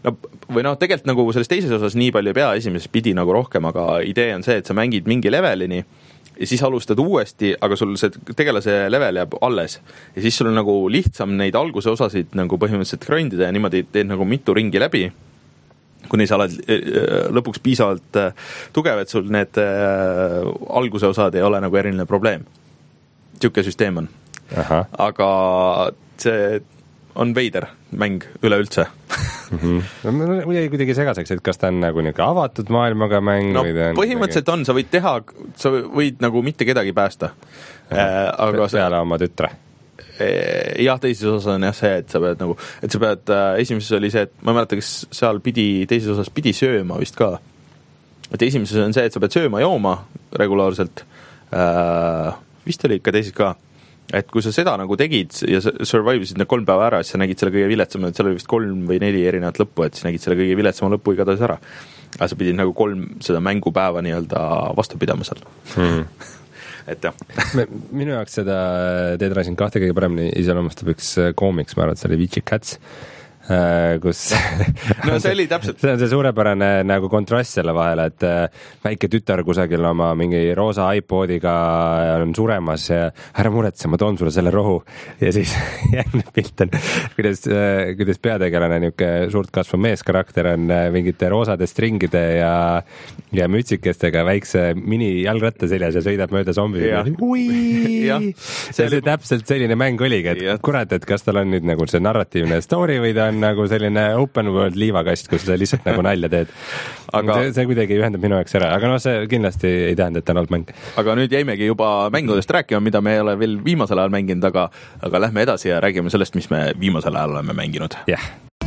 no või noh, tegelikult nagu selles teises osas nii palju ei pea, esimeses pidi nagu rohkem, aga idee on see, et sa mängid mingi levelini ja siis alustad uuesti, aga sul see tegelase level jääb alles. Ja siis sul on nagu lihtsam neid alguse osasid nagu põhimõtteliselt grindida ja niimoodi teed nagu mitu ringi läbi, kuni sa oled lõpuks piisavalt tugev, et sul need alguse osad ei ole nagu eriline probleem. Siuke süsteem on. Aha. Aga see on veider mäng üleüldse. mm-hmm. Või kuidagi segaseks, et kas ta on nagu niisugune avatud maailmaga mäng? No või ta on põhimõtteliselt on, sa võid teha, sa võid nagu mitte kedagi päästa. Äh, aga peale sa, oma tütre? Jah, teises osas on jah see, et sa pead nagu, et sa pead, esimeses oli see, et ma mäletan, kes seal pidi, teises osas pidi sööma vist ka. Et esimeses on see, et sa pead sööma jooma regulaarselt. Äh, vist oli ikka teises ka. Et kui sa seda nagu tegid ja survive'isid need kolm päeva ära, siis sa nägid selle kõige viletsama, et seal oli vist kolm või neli erinevat lõppu, et siis nägid selle kõige viletsama lõppu igatahes ära. Aga sa pidid nagu kolm seda mängupäeva nii-öelda vastu pidama seal. Hmm. et jah. Minu jaoks seda Dead Rising kahte kõige paremini iseloomustab üks koomiks, ma arvan, et see oli Vici Cats, kus no see oli täpselt see on see suurepärane nagu kontrast selle vahele, et väike tütar kusagil oma mingi roosa iPodiga on suremas ja ära muretse, ma toon sulle selle rohu ja siis järgmine pilt on kuidas, kuidas peategelane niisugune suurt kasvu meeskarakter on mingite roosade stringide ja, ja mütsikestega väikse mini jalgratta seljas ja sõidab mööda zombi ja. See, see oli täpselt selline mäng oligi, et ja. Kurat, et kas tal on nüüd nagu see narratiivne story või ta on nagu selline open world liivakast, kus sa lihtsalt nagu nalja teed. Aga see, see kuidagi ühendab minu jaoks ära, aga noh, see kindlasti ei tähenda, et ta on olnud mäng. Aga nüüd jäimegi juba mängudest rääkima, mida me ei ole veel viimasel ajal mänginud, aga, aga lähme edasi ja räägime sellest, mis me viimasel ajal oleme mänginud. Jah.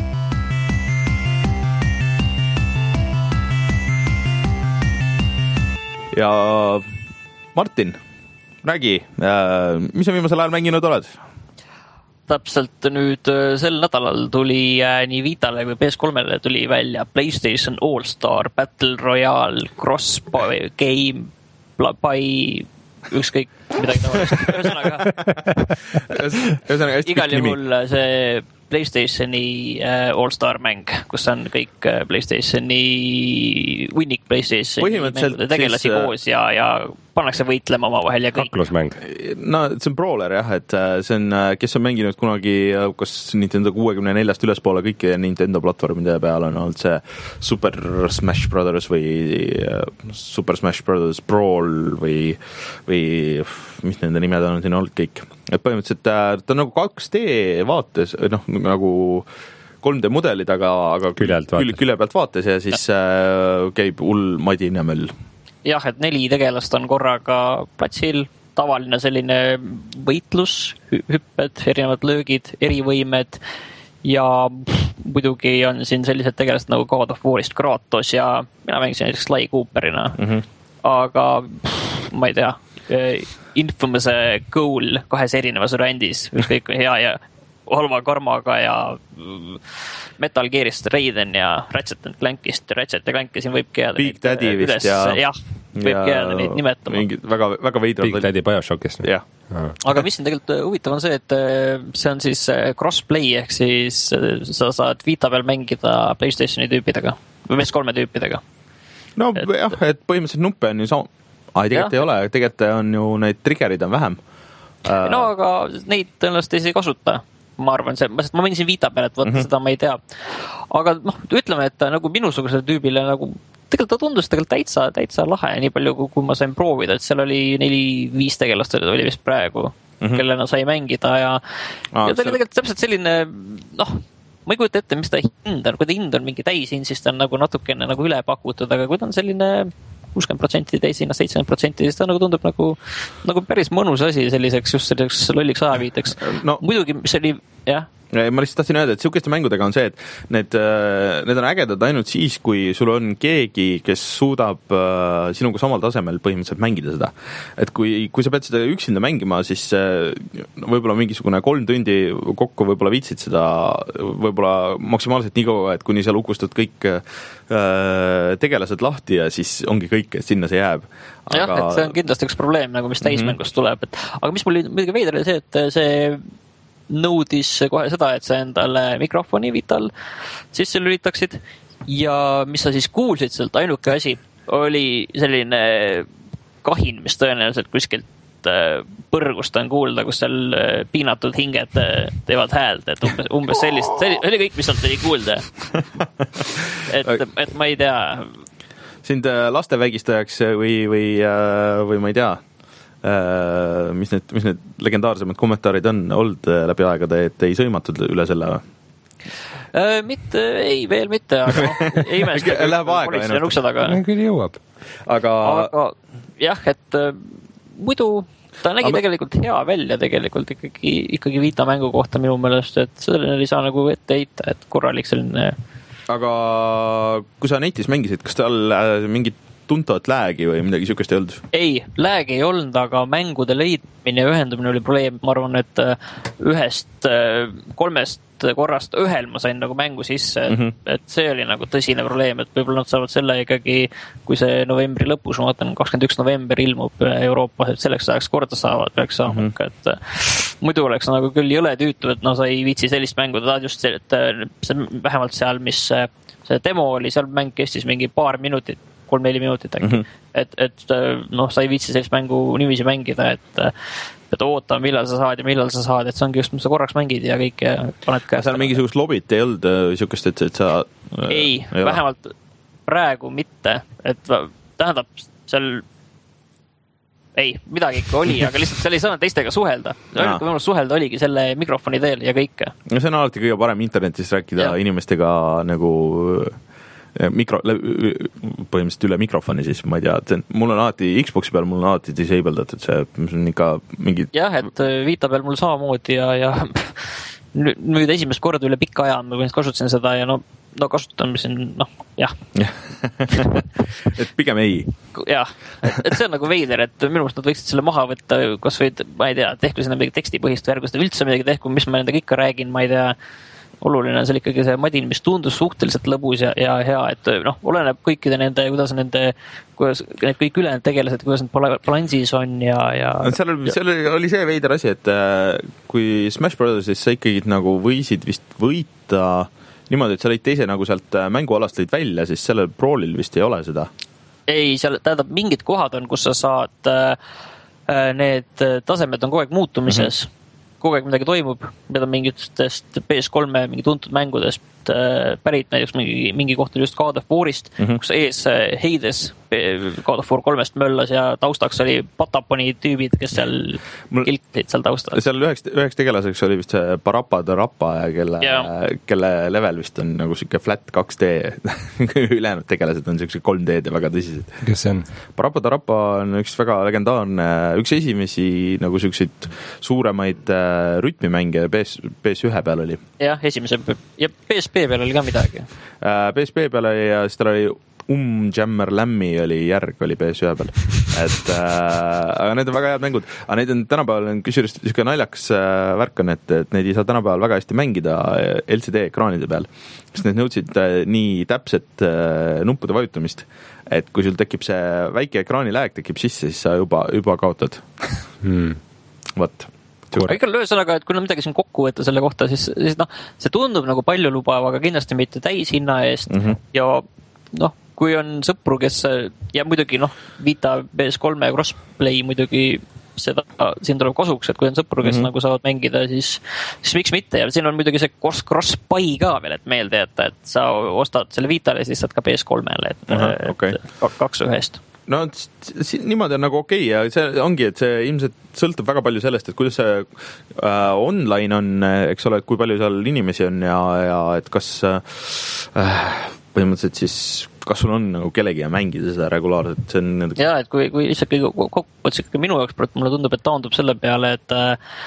Ja Martin, räägi, mis sa viimasel ajal mänginud oled? Täpselt nüüd sel nädalal tuli nii Vitale kui P S kolmele tuli välja PlayStation All-Star Battle Royale Cross Game by ükskõik midagi tavalist. Ühesõnaga, igal juhul see PlayStationi All-Star mäng, kus on kõik PlayStationi winning PlayStationi mängude tegelasi siis, koos ja, ja pannakse võitlema oma vahel ja kõik. Kaklusmäng. No see on brawler jah, et see on, kes on mänginud kunagi kas Nintendo kuuekümne neljast ülespoole kõiki Nintendo platvormide peal on olnud see Super Smash Brothers või Super Smash Brothers Brawl või, või mis nende nimed on siin olnud kõik. Et põhimõtteliselt ta on nagu kaks D vaates, noh nagu kolm D mudelid, aga, aga külje pealt vaates ja siis äh, käib hull madin ja möll. Jah, et neli tegelast on korraga platsil, tavaline selline võitlus, hüpped, erinevad löögid, erivõimed ja muidugi on siin sellised tegelased nagu God of War'ist Kratos ja mina mängisin näiteks Sly Cooperina, mm-hmm. aga pff, ma ei tea, Infamous Goal kahes erinevas variandis, ükskõik hea ja halva karmaga ja Metal Gearist Raiden ja Ratchet and Clankist Ratchet ja Clank siin võibki jääda Big Daddy vist ja jah, võibki jääda neid nimetama mingi, väga, väga veidrad Big Daddy Bioshockist jah. Aga mis on tegelikult huvitav on see, et see on siis crossplay ehk siis sa saad Vita peal mängida PlayStationi tüüpidega või P S kolme tüüpidega no et, jah, et põhimõtteliselt nuppe on ju sama Ai, tegelikult ja. Ei ole, tegelikult on ju neid triggerid on vähem. No, aga neid tõenäoliselt ei kasuta, ma arvan, see, ma mängisin Vita peal, et võtta mm-hmm. seda ma ei tea. Aga noh, ütleme, et nagu minusugusele tüübile nagu, tegelikult ta tundus tegelikult täitsa, täitsa lahe, nii palju kui, kui ma sain proovida, et seal oli neli-viis tegelast oli vist praegu, mm-hmm. kellena sai mängida ja, ah, ja ta oli tegelikult täpselt selline, noh, ma ei kujuta ette, mis ta hind on, kui ta hind on mingi täishind, siis ta on nagu natukene nagu üle pakutud, aga kui ta on selline kuuskümmend protsenti täishinna, seitsekümmend protsenti, siis ta nagu tundub nagu, nagu päris mõnus asi selliseks, just selliseks lolliks ajaviiteks. No, muidugi, mis oli, jah. Ma lihtsalt tahtsin öelda, et sihukeste mängudega on see, et need, need on ägedad ainult siis, kui sul on keegi, kes suudab uh, sinuga samal tasemel põhimõtteliselt mängida seda. Et kui, kui sa pead seda üksinda mängima, siis uh, võib-olla mingisugune kolm tundi kokku võib-olla viitsid seda võib-olla maksimaalselt nii kaua, et kuni sa lukustad kõik uh, tegelased lahti ja siis ongi kõik, et sinna see jääb. Aga... jah, et see on kindlasti üks probleem, nagu mis täismängust tuleb. Et, aga mis mul muidugi veider oli see, et see nõudis kohe seda, et sa endale mikrofoni Vital sisse lülitaksid ja mis sa siis kuulsid sealt, ainuke asi oli selline kahin, mis tõenäoliselt kuskilt põrgust on kuulda, kus seal piinatud hinged teevad hääld, et umbes, umbes sellist, see oli kõik, mis sealt oli kuulda. et, et ma ei tea. Sind lastevägistajaks või, või, või ma ei tea, mis need, mis need legendaarsemad kommentaarid on olnud läbi aegade, et ei sõimatud üle selle või? Mitte, ei, veel mitte, aga ei imesta. Läheb aega ennast. Küll jõuab. Aga... aga jah, et muidu ta nägi aga... tegelikult hea välja tegelikult ikkagi, ikkagi Vita mängu kohta minu meelest, et sellele ei saa nagu ette heita, et korralik selline. Aga kui sa netis mängisid, kas tal mingit tuntavat läägi või midagi sihukest ei olnud? Ei, läägi ei olnud, aga mängude leidmine ja ühendumine oli probleem. Ma arvan, et ühest kolmest korrast ühel ma sain nagu mängu sisse, et, mm-hmm. et see oli nagu tõsine probleem, et võib-olla nad saavad selle ikkagi, kui see novembri lõpus, ma vaatan, kakskümmend üks november ilmub Euroopas, et selleks ajaks korda saavad, peaks saama, mm-hmm. et muidu oleks nagu küll jõle tüütu, et no sa ei viitsi sellist mängu, ta just see, et see, vähemalt seal, mis see demo oli, seal mäng kestis mingi paar minutit, kolm-neli minutit äkki, mm-hmm. et, et noh, sa ei viitsi sellist mängu nimisi mängida, et et oota, millal sa saad ja millal sa saad, et see ongi just, mis sa korraks mängid ja kõik ja paned käest. Seal mingisugust lobit ei olnud sihukest, et, et sa... Ei, ei vähemalt praegu mitte, et tähendab seal ei, midagi ikka oli, aga lihtsalt seal ei saanud teistega suhelda. Ainult kui võimalus suhelda oligi selle mikrofoni teel ja kõike. No see on alati kõige parem internetis rääkida ja. Inimestega nagu... mikro, põhimõtteliselt üle mikrofoni, siis ma ei tea, et see, mul on alati Xboxi peal, mul on alati disabledatud, see on ikka mingi... jah, et Vita peal mul samamoodi ja, ja nüüd esimest korda üle pikka aja ma kasutasin seda ja no, no kasutan siin, noh, jah. et pigem ei. jah, et, et see on nagu veider, et minu meelest nad võiksid selle maha võtta, kas või, ma ei tea, tehku sinna midagi tekstipõhist värgu, seda üldse midagi tehku, mis ma nendega ikka räägin, ma ei tea, oluline on seal ikkagi see madin, mis tundus suhteliselt lõbus ja, ja hea, et noh, oleneb kõikide nende, kuidas nende, kuidas need kõik ülejäänud tegelased, kuidas need balansis on ja, ja... seal, seal oli see veider asi, et kui Smash Brothersis sa ikkagi nagu võisid vist võita niimoodi, et sa lõid teise nagu sealt mängualast lõid välja, siis sellel Brawlil vist ei ole seda. Ei, seal tähendab mingid kohad on, kus sa saad need tasemed on kogu aeg muutumises mm-hmm. kogu aeg midagi toimub, need on mingitest P S kolme mingi tuntud mängudest pärit, näiteks mingi, mingi koht oli just God of War'ist, mm-hmm. kus ees Heides God of War kolmest möllas ja taustaks oli Pataponi tüübid, kes seal Mul... kiltid seal taustal. Seal üheks, üheks tegelaseks oli vist see Parappa the Rappa, kelle, kelle level vist on nagu siuke flat kaks D ülejäänud tegelased on siuksed kolm D-d ja väga tõsised. Kes see on? Parappa the Rappa on üks väga legendaarne, üks esimesi nagu siukseid suuremaid rütmimänge P S, P S ühe peal oli. jah, esimese ja P S P peal oli ka midagi. P S P peal oli ja siis tal oli Um Jammer Lammi oli järg, oli P S ühe peal. Et, äh, aga need on väga head mängud. Aga neid on tänapäeval on kusjuures niisugune naljakas äh, värk on, et, et neid ei saa tänapäeval väga hästi mängida L C D-ekraanide peal. Sest need nõudsid äh, nii täpset äh, nuppude vajutamist, et kui sul tekib see väike ekraanilääg tekib sisse, siis sa juba, juba kaotad. hmm. Vot. Ikka ühesõnaga, et kui on midagi siin kokku võtta selle kohta, siis, siis noh, see tundub nagu palju lubav, aga kindlasti mitte täishinna eest mm-hmm. ja noh, kui on sõpru, kes ja muidugi noh, Vita P S kolme crossplay muidugi seda, siin tuleb kasuks, et kui on sõpru, kes mm-hmm. nagu saavad mängida, siis, siis miks mitte ja siin on muidugi see cross-buy ka veel, et meelde jätta, et sa ostad selle Vitale ja siis saad ka P S kolmele, et, Aha, okay. et kaks ühest. No niimoodi on nagu okei okay, ja see ongi, et see ilmselt sõltub väga palju sellest, et kuidas see äh, online on, eks ole, et kui palju seal inimesi on ja, ja et kas äh, põhimõtteliselt siis kas sul on nagu kellegi ja mängida seda regulaarselt, see on nendeks... jaa, et kui, kui lihtsalt kokkuvõttes ikka minu jaoks mulle tundub, et taandub selle peale, et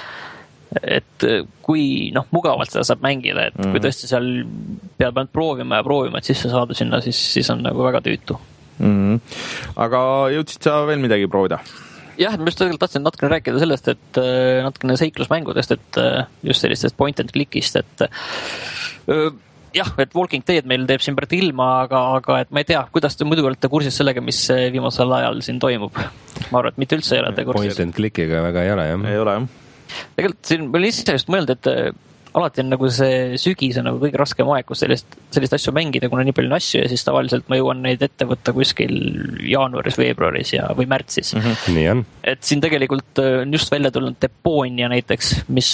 et kui noh, mugavalt seda saab mängida, et mm. kui tõesti seal peab ainult proovima ja proovima, et sisse saada sinna, siis, siis on nagu väga tüütu. Mm-hmm. Aga jõudsid sa veel midagi proovida? Jah, ma just tegelikult tahtsin natukene rääkida sellest, et natukene seiklusmängudest, et just sellistest point and clickist, et jah, et Walking Dead meil teeb siin pärt ilma, aga, aga et ma ei tea, kuidas te muidu olete kursis sellega, mis viimasel ajal siin toimub. Ma arvan, et mitte üldse ei ole te kursis. Point and clickiga väga ei ole, jah. Ei ole, jah. tegelikult siin ma lihtsalt just mõelda, et alati on nagu see sügis on nagu kõige raskem aeg, kus sellist, sellist asju mängida, kuna nii palju on asju ja siis tavaliselt ma jõuan neid ette võtta kuskil jaanuaris, veebruaris ja, või märtsis. Mm-hmm. Nii on. Et siin tegelikult on just välja tulnud Deponia näiteks, mis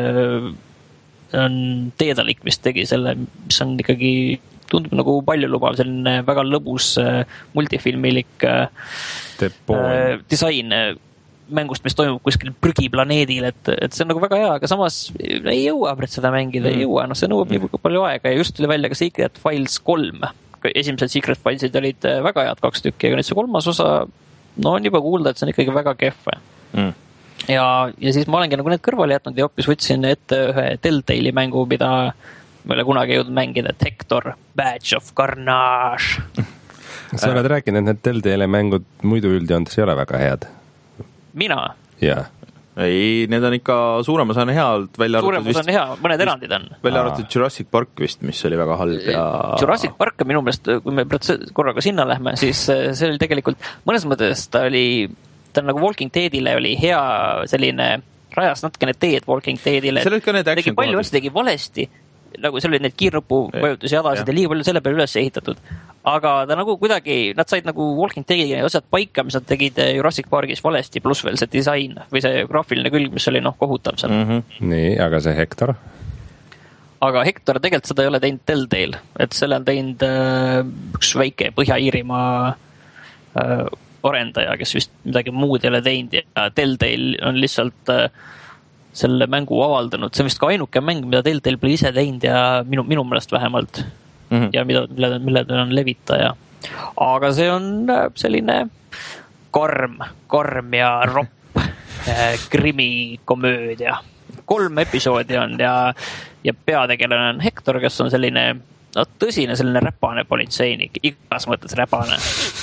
on Daedalic, mis tegi selle, mis on ikkagi tundub nagu palju lubav, selline väga lõbus multifilmilik Deponia. disain mängust, mis toimub kuskil prügiplaneedil, et, et see on nagu väga hea, aga samas ei jõua seda mängida, mm. ei jõua, noh see nõuab mm. nii palju aega ja just tuli välja ka Secret Files kolm. Esimesed Secret Filesid olid väga head kaks tükki, aga nüüd see kolmas osa, no on juba kuulda, et see on ikkagi väga kehv. Mm. Ja, ja siis ma olengi nagu need kõrvale jätnud ja hoopis võtsin ette ühe Telltale'i mängu, mida ma ei ole kunagi jõudnud mängida, et Hector, Badge of Carnage. Sa oled rääkinud, et need Telltale'i mängud muidu üldjoontes ei ole väga head. Mina? Jaa. Ei, need on ikka suuremas on head välja suuremas vist, on hea, mõned erandid on. Välja arvatud Jurassic Park vist, mis oli väga halb ja... Jurassic Park on minu meelest, kui me korraga sinna lähme, siis see oli tegelikult mõnes mõttes ta oli, ta on nagu Walking Deadile oli hea selline, rajas natukene teed Walking Deadile. See oli ka need action kohad. Palju asju tegi valesti, nagu seal olid need kiirnupu vajutusi jadasid ja liiga palju selle peale üles ehitatud. Aga ta nagu kuidagi, nad said nagu Walking Deadi osad paika, mis nad tegid Jurassic Parkis valesti, pluss veel see disain või see graafiline külg, mis oli noh kohutav seal. Mm-hmm. Nii, aga see Hector? Aga Hector tegelikult seda ei ole teinud Telltale, et selle on teinud äh, üks väike Põhja-Iirimaa äh, arendaja, kes vist midagi muud ei ole teinud ja Telltale on lihtsalt äh, selle mängu avaldanud. See on vist ka ainuke mäng, mida Telltale pole ise teinud ja minu, minu meelest vähemalt. Mm-hmm. Ja mida, mille, mille ta on levitaja. Aga see on selline karm, karm ja ropp krimikomöödia. Kolm episoodi on ja, ja peategelane on Hector, kes on selline no, tõsine selline räpane politseinik, igas mõttes räpane.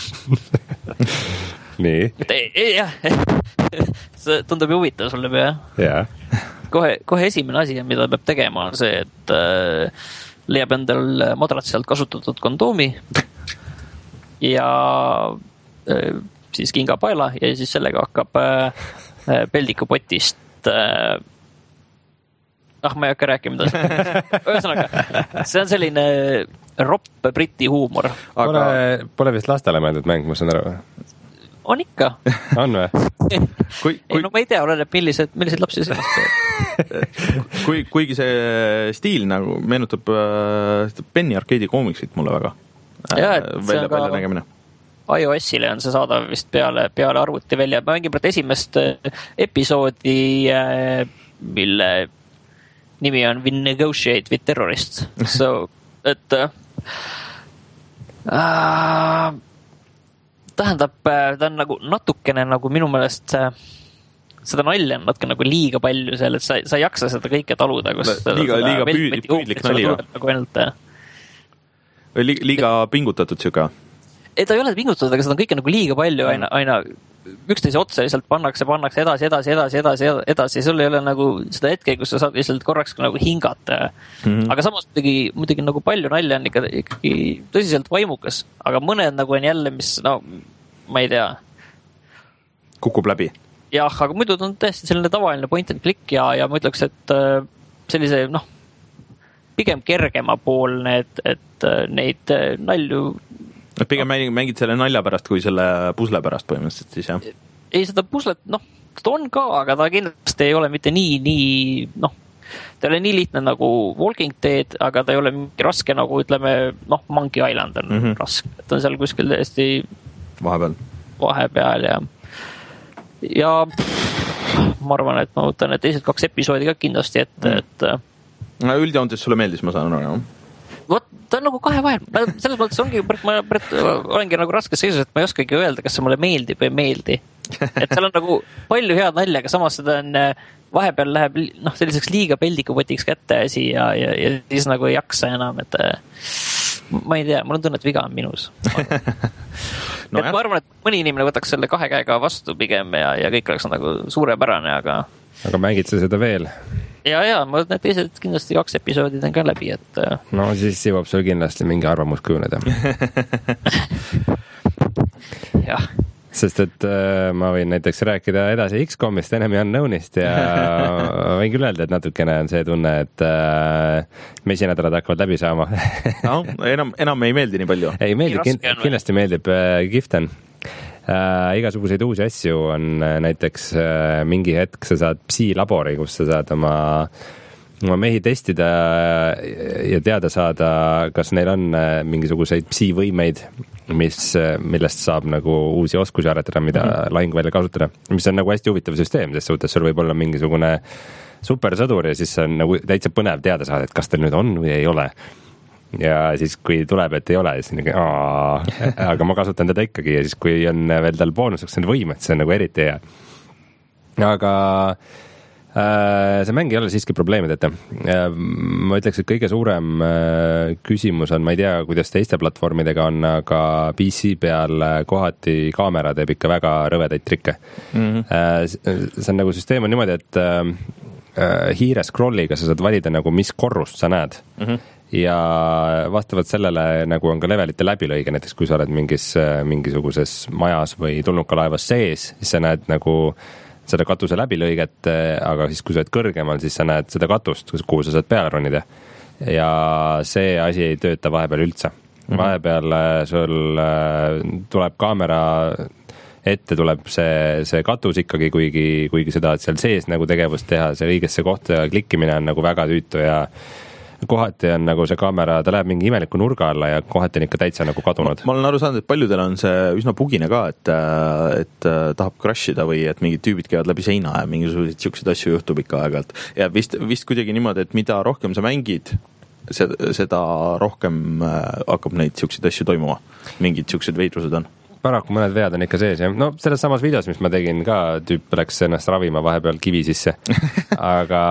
Nii. Jah, see tundub ju huvitav sulle pea. Jah. Kohe, kohe esimene asi, mida peab tegema, on see, et äh, leiab endal madratsilt kasutatud kondoomi ja äh, siis kingapaela ja siis sellega hakkab äh, peldikupotist äh, ah, ma ei hakka rääkima mida. Ühesõnaga, see on selline ropp briti huumor. Aga... Pole, pole vist lastele mõeldud mäng, ma saan aru. On ikka. On või? Kui, kui... Ei, no ma ei tea, oleneb millised, millised lapsi silmast kui, kuigi see stiil nagu meenutab äh, Penny Arcade'i koomiksit mulle väga. Ja, et äh, välja, välja nägemine. iOS-ile on see saadav vist peale, peale arvuti välja. Ma mängin praegu esimest episoodi, äh, mille nimi on We Negotiate with Terrorists. So, et äh, äh, tähendab, ta on nagu natukene nagu minu meelest seda nalja on natuke nagu liiga palju seal, et sa, sa ei jaksa seda kõike taluda, kus liiga, liiga püüd, püüdlik nali nagu ainult, või li, liiga pingutatud süga? Ei, ta ei ole pingutatud, aga seda on kõike nagu liiga palju aina, aina üksteise otsa lihtsalt pannakse, pannakse edasi, edasi, edasi, edasi, edasi, sul ei ole nagu seda hetke, kus sa saad lihtsalt korraks nagu hingata. Mm-hmm. Aga samas muidugi, muidugi nagu palju nalja on ikka, ikkagi tõsiselt vaimukas, aga mõned nagu on jälle, mis, no, ma ei tea. Kukub läbi. Jah, aga muidu on täiesti selline tavaline point and click ja, ja ma ütleks, et sellise, noh, pigem kergema poolne, et, et neid nalju pigem mängid selle nalja pärast kui selle pusle pärast põhimõtteliselt siis, jah? Ei, seda puslet, noh, seda on ka, aga ta kindlasti ei ole mitte nii, nii, noh, ta ei ole nii lihtne nagu Walking Dead, aga ta ei ole mingi raske nagu, ütleme, noh, Monkey Island on mm -hmm. raske. Et on seal kuskil täiesti vahepeal, vahepeal ja, ja ma arvan, et ma võtan need teised kaks episoodi ka kindlasti, et, mm. et no, üldjoontes sulle meeldis, ma saan aru, vot, ta on nagu kahe vahel. Selles mõttes ongi, ma olengi nagu raskes seisus, et ma ei oskagi öelda, kas see mulle meeldib või ei meeldi. Et seal on nagu palju head nalja, aga samas seda on, vahepeal läheb noh, selliseks liiga peldikupotiks kätte asi ja, ja, ja siis nagu ei jaksa enam, et ma ei tea, mul on tunne, et viga on minus. no, et ma arvan, et mõni inimene võtaks selle kahe käega vastu pigem ja, ja kõik oleks nagu suurepärane, aga aga mängid sa seda veel? Ja, ja, ma need teised kindlasti kaks episoodid on ka läbi, et no siis jõuab sul kindlasti mingi arvamus kujuneda. jah. sest et äh, ma võin näiteks rääkida edasi X-komist, enemy unknown'ist ja võin küll öelda, et natukene on see tunne, et äh, mesinädalad hakkavad läbi saama no, enam, enam ei meeldi nii palju. Ei meeldi, kin- kindlasti meeldib äh, kihvt on. Äh, igasuguseid uusi asju on äh, näiteks äh, mingi hetk sa saad psi-labori, kus sa saad oma, oma mehi testida ja teada saada, kas neil on äh, mingisuguseid psi-võimeid, mis, millest saab nagu uusi oskusi aretada, mida mm-hmm. lahinguvälja kasutada, mis on nagu hästi huvitav süsteem, sest suhtes sul võib olla mingisugune supersõdur ja siis on nagu täitsa põnev teada saada, et kas teil nüüd on või ei ole. Ja siis kui tuleb, et ei ole, siis nagu aa, aga ma kasutan teda ikkagi ja siis kui on veel tal boonuseks need võimed, see on nagu eriti hea. Aga äh, see mäng ei ole siiski probleemideta. Äh, ma ütleks, et kõige suurem äh, küsimus on, ma ei tea, kuidas teiste platvormidega on, aga P C peal kohati kaamera teeb ikka väga rõvedaid trikke. Mm-hmm. Äh, see on nagu süsteem on niimoodi, et äh, hiire scrolliga sa saad valida nagu, mis korrust sa näed. Mm-hmm. Ja vastavalt sellele nagu on ka levelite läbilõige, näiteks kui sa oled mingis, mingisuguses majas või tulnukalaevas sees, siis sa näed nagu seda katuse läbilõiget, aga siis kui sa oled kõrgemal, siis sa näed seda katust, kuhu sa saad peale ronida. Ja see asi ei tööta vahepeal üldse. Vahepeal sul tuleb kaamera ette, tuleb see, see katus ikkagi, kuigi, kuigi seda, et seal sees nagu tegevust teha, see õigesse kohta klikkimine on nagu väga tüütu ja kohati on nagu see kaamera, ta läheb mingi imeliku nurga alla ja kohati on ikka täitsa nagu kadunud. Ma, ma olen aru saanud, et paljudel on see üsna bugine ka, et, et tahab crashida või et mingid tüübid käivad läbi seina ja mingisuguseid siukseid asju juhtub ikka aeg-ajalt. Ja vist, vist kuidagi niimoodi, et mida rohkem sa mängid, seda, seda rohkem hakkab neid siukseid asju toimuma. Mingid siuksed veidrused on. Paraku mõned vead on ikka sees ja no selles samas videos, mis ma tegin ka, tüüp läks ennast ravima vahepeal kivi sisse. Aga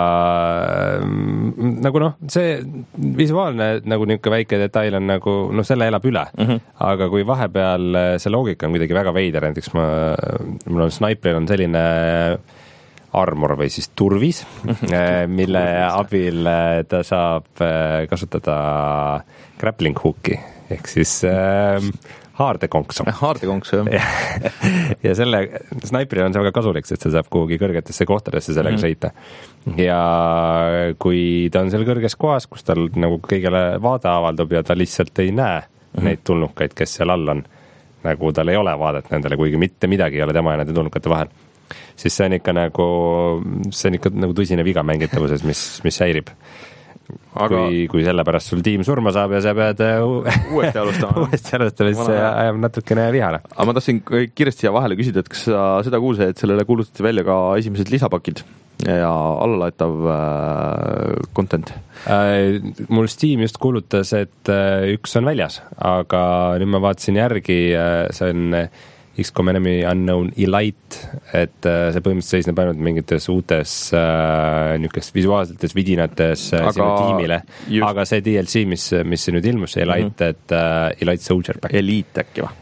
nagu noh, see visuaalne nagu niisugune väike detail on nagu, noh selle elab üle. Mm-hmm. Aga kui vahepeal see loogika on kuidagi väga veider, näiteks ma, mul on Sniperil on selline armor või siis turvis, mille abil ta saab kasutada grappling hooki ehk siis äh, haardekonksu. Haardekonksu, jah. Ja selle, Sniperil on see väga kasulik, sest see saab kuhugi kõrgetesse kohtadesse sellega mm-hmm. sõita. Ja kui ta on seal kõrges kohas, kus tal nagu kõigele vaade avaldub ja ta lihtsalt ei näe mm-hmm. neid tulnukaid, kes seal all on, nagu tal ei ole vaadet nendele, kuigi mitte midagi ei ole tema ja nende tulnukate vahel, siis see on ikka nagu, see on ikka nagu tõsine viga mängitavuses, mis, mis häirib. Aga... Kui, kui selle pärast sul tiim surma saab ja sa pead uuesti alustama. uuesti alustama, siis see ajab natukene vihale. Aga ma tahtsin kiiresti ja vahele küsida, et kas sa seda kuulsid, et sellele kuulutati välja ka esimesed lisapakid ja allalaetav äh, content? Äh, mul Steam just kuulutas, et äh, üks on väljas, aga nüüd ma vaatasin järgi, äh, see on X COM Enemy Unknown Elite, et äh, see põhimõtteliselt seisneb ainult mingites uutes äh, niisugustes visuaalsetes vidinates äh, sinu tiimile, just... aga see D L C, mis, mis nüüd ilmus, see Elite, mm-hmm. et äh, Elite Soldier Pack. Elite äkki või?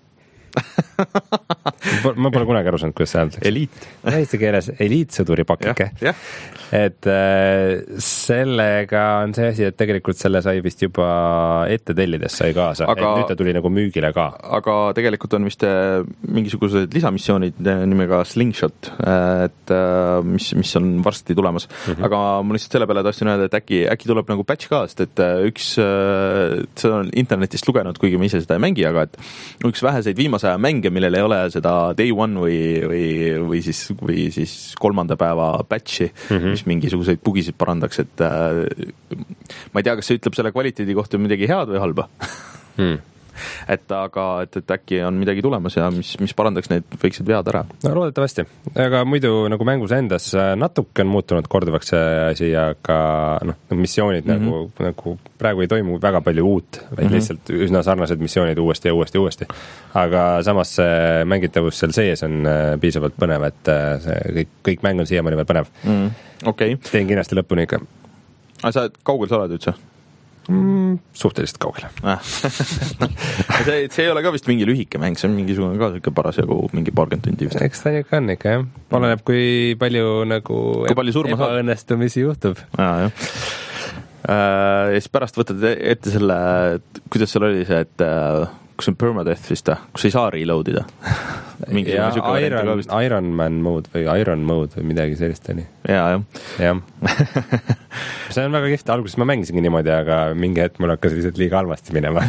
ma pole kunagi aru saanud, kuidas see hääldatakse. Eliit. Eesti keeles eliitsõduri pakike. Ja, et äh, sellega on see asi, et tegelikult selle sai vist juba ette tellides sai kaasa. Aga, nüüd ta tuli nagu müügile ka. Aga tegelikult on vist mingisugused lisamissioonid nimega Slingshot, et mis, mis on varsti tulemas. Mm-hmm. Aga ma lihtsalt selle peale tahtsin öelda, et äkki, äkki tuleb nagu patch ka, sest et üks, see on internetist lugenud, kuigi ma ise seda ei mängi, aga et üks väheseid viimase aja mänge, millel ei ole seda day one või, või, või, siis, või siis kolmanda päeva patchi, mm-hmm. mis mingisuguseid bugisid parandaks, et äh, ma ei tea, kas see ütleb selle kvaliteedi kohta midagi head või halba. Hmm. Et aga, et, et äkki on midagi tulemas ja mis, mis parandaks need võiksid vead ära. No loodetavasti, aga muidu nagu mängus endas natuke on muutunud korduvaks see asi, aga noh, missioonid mm-hmm. nagu, nagu praegu ei toimu väga palju uut, vaid mm-hmm. lihtsalt üsna sarnased missioonid uuesti ja uuesti ja uuesti. Aga samas see mängitavus seal sees on piisavalt põnev, et see kõik, kõik mäng on siiamaani veel põnev. Mm, okay. Teen kindlasti lõpuni ikka. Aga sa kaugel sa oled üldse? Mm, suhteliselt kaugele. see, see ei ole ka vist mingi lühike mäng, see on mingisugune ka siuke parasjagu mingi paarkümmend tundi vist. Eks ta ikka on ikka, jah. Oleneb, kui palju nagu kui palju surma ebaõnnestumisi juhtub. Jaa, jah. Ja siis pärast võtad ette selle, kuidas seal oli see, et kus on permadeath vist, kus ei saa reloadida. ja Iron, Iron Man mode või Iron mode või midagi sellist oli. Ja, jah. jah. See on väga kihvt, alguses ma mängisingi niimoodi, aga mingi hetk mul hakkas lihtsalt liiga halvasti minema.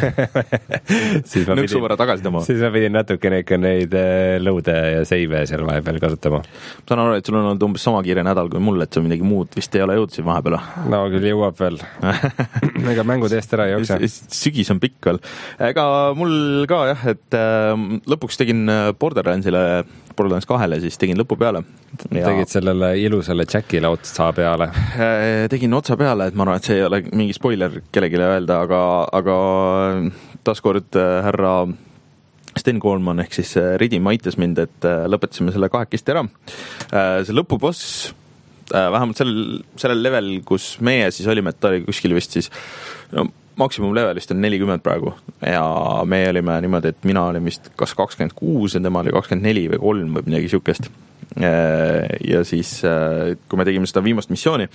Nõksu võrra tagasi tõma. Siis ma pidin natukene ikka neid lõude ja seive seal vahepeal kasutama. Saan aru, et sul on olnud umbes sama kiire nädal kui mul, et sul midagi muud vist ei ole jõudnud siin vahepeal. No küll jõuab veel. Ega mängud eest ära ei jookse. Sügis on pikk veel. Ega mul ka jah, et äh, lõpuks tegin Borderlandsile, Borderlands kahele, siis tegin lõpu peale. Ja tegid sellele ilusale Jackile otsa peale? Äh, tegin otsa peale, et ma arvan, et see ei ole mingi spoiler kellegile öelda, aga, aga taaskord härra Sten Koolman ehk siis Ridim aitas mind, et lõpetasime selle kahekesti ära. See lõpuboss, vähemalt sellel, sellel level, kus meie siis olime, et ta oli kuskil vist siis no, maksimum levelist on nelikümmend praegu ja meie olime niimoodi, et mina olin vist kas kakskümmend kuus ja tema oli kakskümmend neli või kolm või midagi siukest. Ja siis, kui me tegime seda viimast missiooni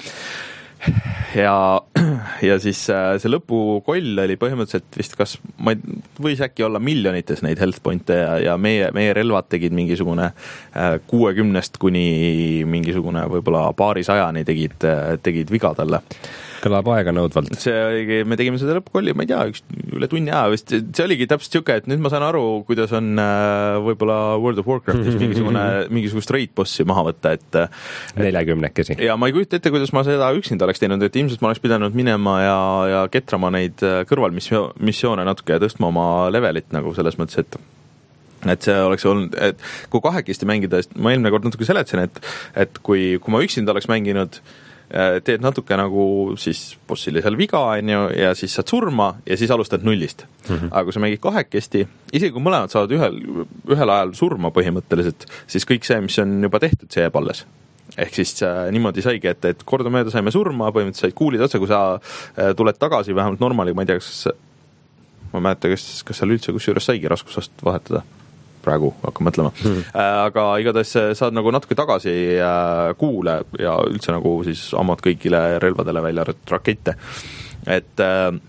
ja, ja siis see lõpukoll oli põhimõtteliselt vist kas, ma ei, võis äkki olla miljonites neid health pointe ja, ja meie, meie relvad tegid mingisugune kuuekümnest kuni mingisugune võib-olla paarisajani tegid, tegid viga talle. Kõlab aega nõudvalt. See oligi, me tegime seda lõpukolli, ma ei tea, üks üle tunni aja vist. See oligi täpselt siuke, et nüüd ma saan aru, kuidas on võib-olla World of Warcraftis mingisugune, mingisugust raid bossi maha võtta, et neljakümnekesi. Ja ma ei kujuta ette, kuidas ma seda üksinda oleks teinud, et ilmselt ma oleks pidanud minema ja, ja ketrama neid kõrvalmissioone natuke ja tõstma oma levelit nagu selles mõttes, et et see oleks olnud, et kui kahekesti mängida, ma eelmine kord natuke seletasin, et, et kui, kui ma üksinda oleks mänginud teed natuke nagu siis bossile seal viga on ju, ja siis saad surma ja siis alustad nullist. Mm-hmm. Aga kui sa mängid kahekesti, isegi kui mõlemad saavad ühel, ühel ajal surma põhimõtteliselt, siis kõik see, mis on juba tehtud, see jääb alles. Ehk siis äh, niimoodi saigi, et, et korda mööda saime surma, põhimõtteliselt said kuulid otsa, kui sa äh, tuled tagasi vähemalt normaali, ma ei tea, kas ma mäleta, kas, kas seal üldse kusjuures saigi raskusast vahetada. Praegu hakkan mõtlema. Hmm. Aga igatahes saad nagu natuke tagasi kuule ja üldse nagu siis ammad kõigile relvadele välja rakette. Et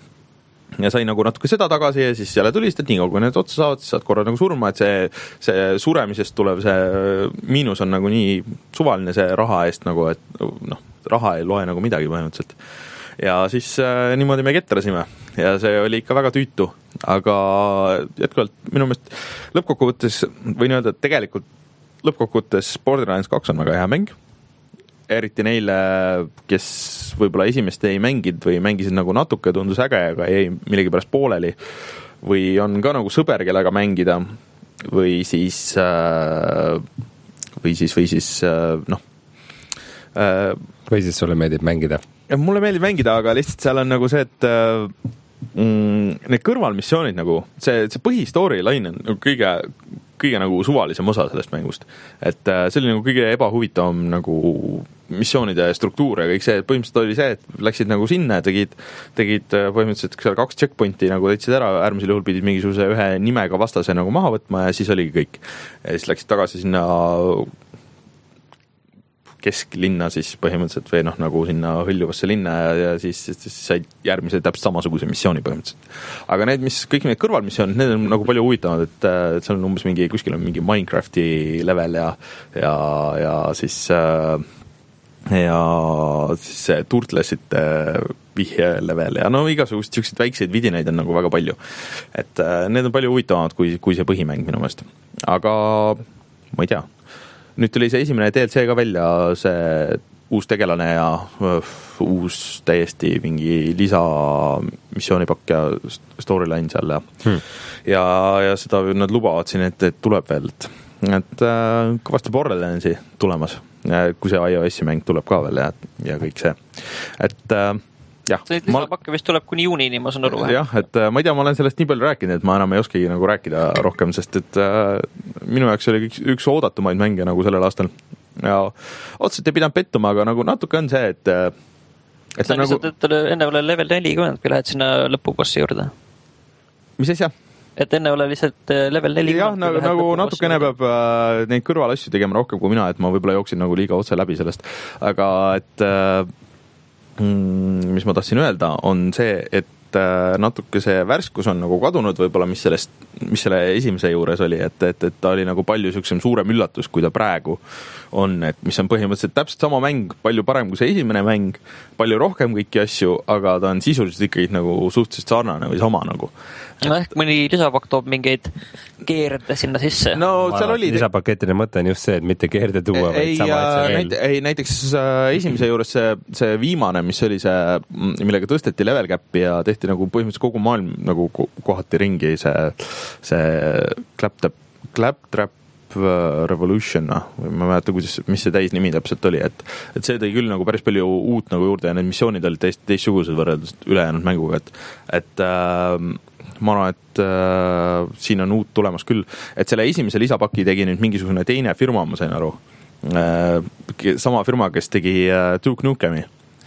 ja sai nagu natuke seda tagasi ja siis jälle tulist, et nii kaua kui need otsa saavad, siis saad korra nagu surma, et see, see suremisest tulev see miinus on nagu nii suvaline see raha eest nagu, et noh, raha ei loe nagu midagi põhimõtteliselt. Ja siis äh, niimoodi me ketrasime ja see oli ikka väga tüütu, aga jätkuvalt minu meelest lõppkokkuvõttes võin öelda, et tegelikult lõppkokkuvõttes Borderlands kaks on väga hea mäng. Eriti neile, kes võib-olla esimest ei mänginud või mängisid nagu natuke, tundus äge, aga ei millegi pärast pooleli või on ka nagu sõber, kellega mängida või siis äh, või siis, või siis äh, noh äh, või siis sulle meeldib mängida? Ja mulle meeldib mängida, aga lihtsalt seal on nagu see, et mm, need kõrvalmissioonid nagu, see, see põhistory line on kõige, kõige nagu suvalisem osa sellest mängust. Et see oli nagu kõige ebahuvitavam nagu missioonide struktuur ja kõik see, põhimõtteliselt oli see, et läksid nagu sinna, tegid, tegid põhimõtteliselt seal kaks checkpointi nagu täitsid ära, äärmisel juhul pidid mingisuguse ühe nimega vastase nagu maha võtma ja siis oligi kõik. Ja siis läksid tagasi sinna kesklinna siis põhimõtteliselt või noh, nagu sinna hõljuvasse linna ja, ja siis, siis said järgmise täpselt samasuguse missiooni põhimõtteliselt. Aga need, mis, kõik need kõrvalmissioonid, need on nagu palju huvitavad, et, et see on umbes mingi, kuskil on mingi Minecrafti level ja, ja, ja siis ja siis see Turtlesite vihje level ja no igasugust siukseid väikseid vidinaid on nagu väga palju. Et need on palju huvitavamad kui, kui see põhimäng minu meelest. Aga ma ei tea. Nüüd tuli see esimene D L C ka välja, see uus tegelane ja uh, uus täiesti mingi lisa missioonipakk ja storyline seal ja, hmm. ja, ja seda nad lubavad siin, et, et tuleb veel, et, et äh, kõvasti Borderlandsi tulemas, kui see iOS-i mäng tuleb ka veel ja, ja kõik see, et äh, jah, see lisapakke vist tuleb kuni juunini, ma saan aru. Jah, et ma ei tea, ma olen sellest nii palju rääkinud, et ma enam ei oskagi nagu rääkida rohkem, sest et äh, minu jaoks oli üks, üks oodatumaid mänge nagu sellel aastal. Ja otseselt ei pidanud pettuma, aga nagu natuke on see, et et sa nagu... lihtsalt, et enne ole level nelikümmend, kui lähed sinna lõpubossi juurde. Mis asja? Et enne ole lihtsalt level nelikümmend. Jah, nagu, nagu natukene peab äh, neid kõrvalasju tegema rohkem kui mina, et ma võib-olla jooksin nagu liiga otse läbi sellest. Aga et äh, mis ma tahtsin öelda, on see, et et natuke see värskus on nagu kadunud võib-olla, mis sellest, mis selle esimese juures oli, et, et, et ta oli nagu palju siuksem suurem üllatus, kui ta praegu on, et mis on põhimõtteliselt täpselt sama mäng, palju parem kui see esimene mäng, palju rohkem kõiki asju, aga ta on sisuliselt ikkagi nagu suhteliselt sarnane või sama nagu. No ehk mõni lisapakk toob mingeid keerde sinna sisse. No seal oli... Lisapaketine mõte on just see, et mitte keerde tuua, vaid sama, et näite, ei, näiteks äh, esimese juures see, see viimane, mis oli see, millega tõsteti level cap'i ja tehti nagu põhimõtteliselt kogu maailm nagu kohati ringi, see, see Claptrap, Claptrap Revolution, või ma mäleta, kuidas, mis see täisnimi täpselt oli, et, et see tõi küll nagu päris palju uut nagu juurde ja need missioonid olid teist, teistsugused võrreldes ülejäänud mänguga, et, et äh, ma arvan, et äh, siin on uut tulemas küll, et selle esimese lisapaki tegi nüüd mingisugune teine firma, ma sain aru, äh, sama firma, kes tegi äh, Duke Nukemi,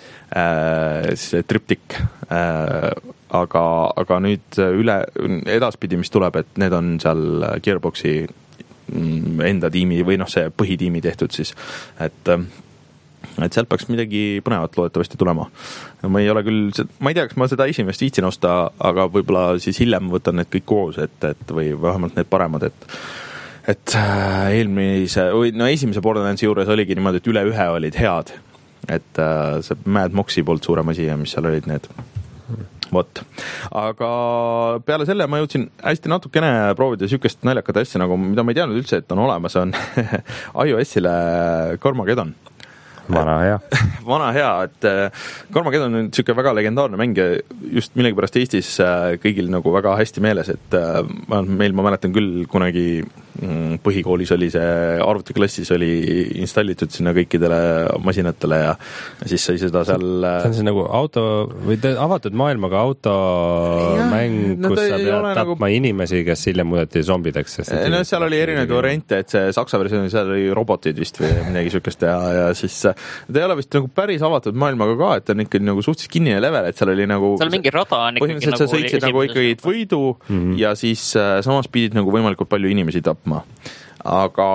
äh, see Triptych, äh, aga, aga nüüd üle, edaspidi, mis tuleb, et need on seal Gearboxi enda tiimi või noh, see põhitiimi tehtud siis, et et sealt peaks midagi põnevat loodetavasti tulema. Ma ei ole küll, ma ei tea, kas ma seda esimest viitsin osta, aga võib-olla siis hiljem võtan need kõik koos, et, et või vähemalt need paremad, et et eelmise, või no esimese Borderlandsi juures oligi niimoodi, et üle ühe olid head, et see Mad Moxi poolt suurem asi ja mis seal olid need vot. Aga peale selle ma jõudsin hästi natukene proovida sükest naljakat asja, nagu, mida ma ei teadnud üldse, et on olemas, on iOS-ile Carmageddon. Vana hea. Vana hea, et Carmageddon on siuke väga legendaarne mäng ja just millegipärast Eestis kõigil nagu väga hästi meeles, et meil, ma mäletan küll, kunagi põhikoolis oli see arvutiklassis oli installitud sinna kõikidele masinatele ja siis sai seda seal... See on see nagu auto või avatud maailmaga automäng, no, kus sa pead tapma nagu... inimesi, kes hiljem muudeti zombideks. No seal oli erinevaid variante, et see saksa versioon, seal oli robotid vist või midagi sükest ja, ja siis ta ei ole vist nagu päris avatud maailmaga ka, et on ikkagi nagu suhteliselt kinnine level, et seal oli nagu... Seal mingi rada on ikkagi nagu... Põhimõtteliselt sa sõitsid nagu ikkagi võidu mm-hmm. ja siis samas pidid nagu võimalikult palju inimesi tapma. Aga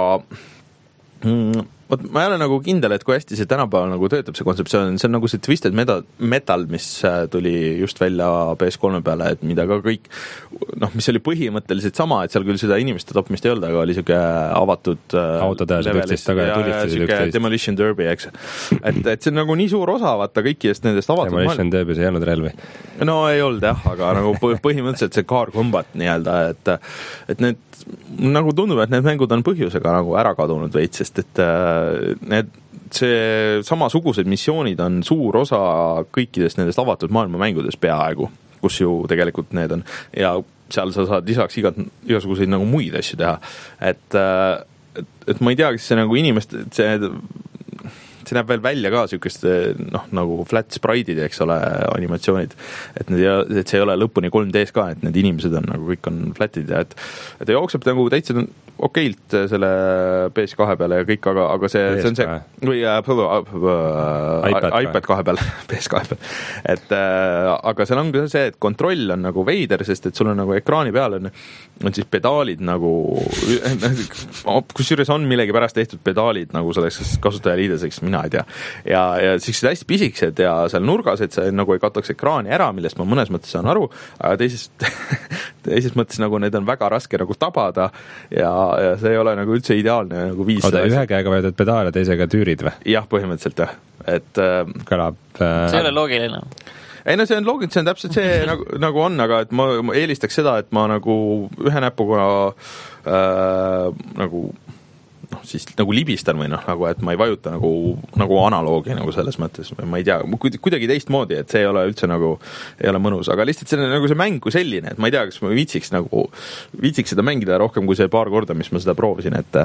mm, võt, ma ei ole nagu kindel, et kui hästi see tänapäeval nagu töötab see kontseptsioon, see on nagu see Twisted Metal, metal mis tuli just välja P S kolme peale, et mida ka kõik, noh, mis oli põhimõtteliselt sama, et seal küll seda inimeste tapmist ei olnud, aga oli siuke avatud autotähesid taga ja tulistasid üksteist. Demolition Derby, eks. Et, et see on nagu nii suur osa, vaata kõikidest nendest avatud Demolition Derbys ei olnud relvi. No ei olnud jah, aga nagu põhimõtteliselt see car combat nii-öelda, et, et need nagu tundub, et need mängud on põhjusega nagu ära kadunud veits, sest et need, see samasugused missioonid on suur osa kõikidest nendest avatud maailma mängudes peaaegu, kus ju tegelikult need on ja seal sa saad lisaks igat, igasuguseid nagu muid asju teha, et, et, et ma ei tea, kas see nagu inimest, see see näeb veel välja ka siukest noh, nagu flat sprite'id, eks ole, animatsioonid, et, need, et see ei ole lõpuni kolm D-s ka, et need inimesed on nagu kõik on flatid ja et, et jookseb nagu täitsa okeilt selle P S kahe peale ja kõik, aga, aga see, see on see või äh, äh, iPad, iPad kahe peale P S kahe peale, et äh, aga seal on ka see, et kontroll on nagu veider, sest et sul on nagu ekraani peal on, on siis pedaalid nagu kusjuures on millegipärast tehtud pedaalid nagu selleks kasutajaliideseks, mina ei tea. Ja, ja siis hästi pisikesed ja seal nurgas, et see nagu ei kataks ekraani ära, millest ma mõnes mõttes saan aru, aga teisest, teisest mõttes nagu need on väga raske nagu tabada ja, ja see ei ole nagu üldse ideaalne nagu viis. Oda, ühe käega vajutad pedaale, teisega tüürid või? Jah, põhimõtteliselt jah. Et, kõlab... Äh... See ei ole loogiline. Ei no see on loogiline, see on täpselt see nagu, nagu on, aga et ma, ma eelistaks seda, et ma nagu ühe näpuga äh, nagu noh, siis nagu libistan või noh, nagu, et ma ei vajuta nagu, nagu analoogi nagu selles mõttes, ma ei tea, kuidagi teistmoodi, et see ei ole üldse nagu, ei ole mõnus, aga lihtsalt see on nagu see mäng kui selline, et ma ei tea, kas ma viitsiks nagu, viitsiks seda mängida rohkem kui see paar korda, mis ma seda proovisin, et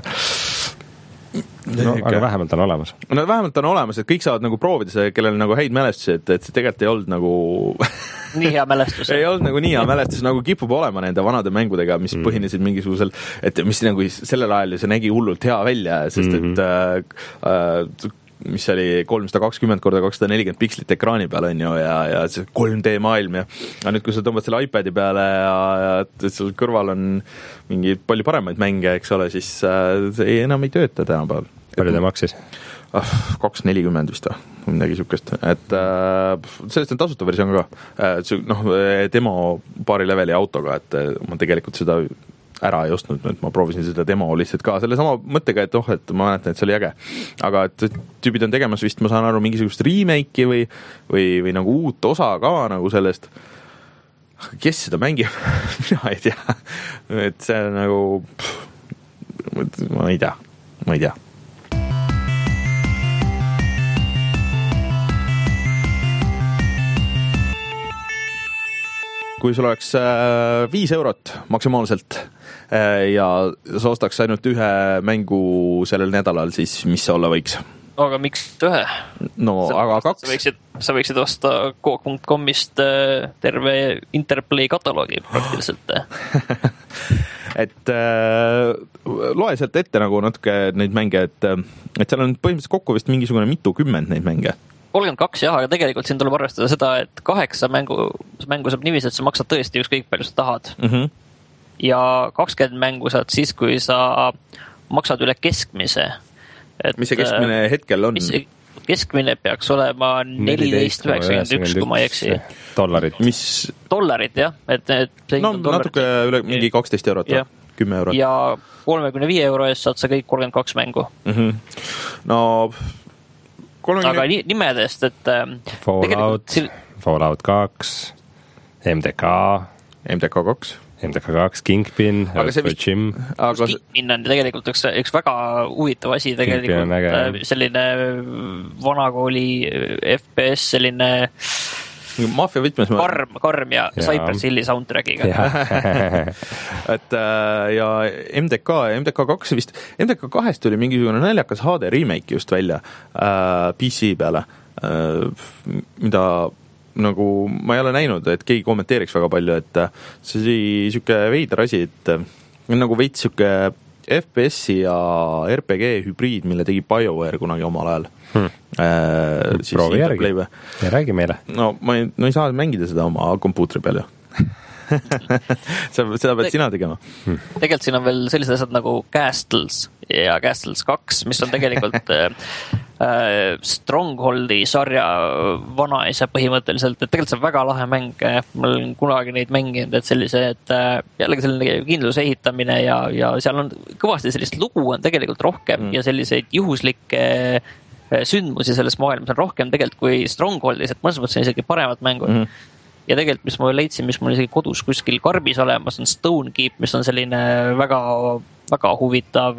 no, aga vähemalt on olemas. No vähemalt on olemas, et kõik saavad nagu proovida see, kellel nagu häid mälestusi, et, et see tegelikult ei olnud nagu nii hea mälestus. ei olnud nagu nii hea mälestus, nagu kipub olema nende vanade mängudega, mis mm. põhinesid mingisugusel, et mis nagu sellel ajal see nägi hullult hea välja, sest mm-hmm. et äh, mis oli kolmsada kakskümmend korda kakssada nelikümmend pikslit ekraani peal on ju ja, ja see kolm D maailm ja, ja nüüd, kui sa tõmbad selle iPadi peale ja, ja et sul kõrval on mingi palju paremaid mänge, eks ole, siis äh, see enam ei tööta tänapäeval. palju ta maksis? kaks nelikümmend vist või midagi siukest, et äh, sellest on tasuta versioon ka, äh, noh, demo paari leveli autoga, et ma tegelikult seda ära ei ostnud, et ma proovisin seda demo lihtsalt ka selle sama mõttega, et oh, et ma mäletan, et see oli äge, aga et tüübid on tegemas vist, ma saan aru, mingisugust remake'i või, või, või nagu uut osa ka nagu sellest, kes seda mängib mina ei tea, et see on nagu pff, ma ei tea, ma ei tea. Kui sul oleks viis eurot maksimaalselt ja sa ostaks ainult ühe mängu sellel nädalal, siis mis see olla võiks? Aga miks ühe? No, sa aga kaks. Sa võiksid, sa võiksid osta Coop punkt com'ist terve Interplay kataloogi praktiliselt. et äh, loe sealt ette nagu natuke neid mänge, et, et seal on põhimõtteliselt kokku vist mingisugune mitu kümmend neid mänge. kolmkümmend kaks jah, aga tegelikult siin tuleb arvestada seda, et kaheksa mängu, mängu saab niiviisi, et sa maksad tõesti ükskõik palju sa tahad. Mm-hmm. Ja kakskümmend mängu saad siis, kui sa maksad üle keskmise. Et, mis see keskmine hetkel on? Keskmine peaks olema neliteist üheksakümmend üks, kui ma ei eksi. Dollarit. Mis? Dollarit, jah. Et, et no natuke üle mingi kaksteist eurot, kümme eurot. Ja kolmekümne viie euro eest saad sa kõik kolmkümmend kaks mängu. Mm-hmm. No kolmekümne... aga nimedest, et Fallout, sil... Fallout kaks, M D K M D K kaks M D K kaks, Kingpin, Earthquake Gym. Aga Kingpin on tegelikult üks, üks väga huvitav asi tegelikult, selline vanakooli F P S, selline Mafia võtmes ma... karm, karm ja, ja. Cypress Hilli soundtrackiga. et ja M D K, M D K kaks vist, M D K kahest tuli mingisugune naljakas H D remake just välja äh, P C peale, äh, mida nagu ma ei ole näinud, et keegi kommenteeriks väga palju, et see oli siuke veider asi, et nagu veits siuke F P S-i ja R P G hübriid, mille tegi BioWare kunagi omal ajal. Hmm. Äh, proovi järgi ja räägi meile. No ma ei, no ei saa mängida seda oma kompuutri peal ju. seda pead sina tegema. Hmm. Tegelikult siin on veel sellised asjad nagu Castles ja Castles kaks, mis on tegelikult äh, Strongholdi sarja vanaisa põhimõtteliselt, et tegelikult see on väga lahe mäng, ma olen kunagi neid mänginud, et sellise, et äh, jällegi selline kindluse ehitamine ja, ja seal on kõvasti sellist lugu on tegelikult rohkem mm. ja selliseid juhuslikke sündmusi selles maailmas on rohkem tegelikult kui Strongholdis, et mõnes mõttes on isegi paremad mängud. Mm. Ja tegelikult, mis ma leidsin, mis mul isegi kodus kuskil karbis olemas, on Stone Keep, mis on selline väga, väga huvitav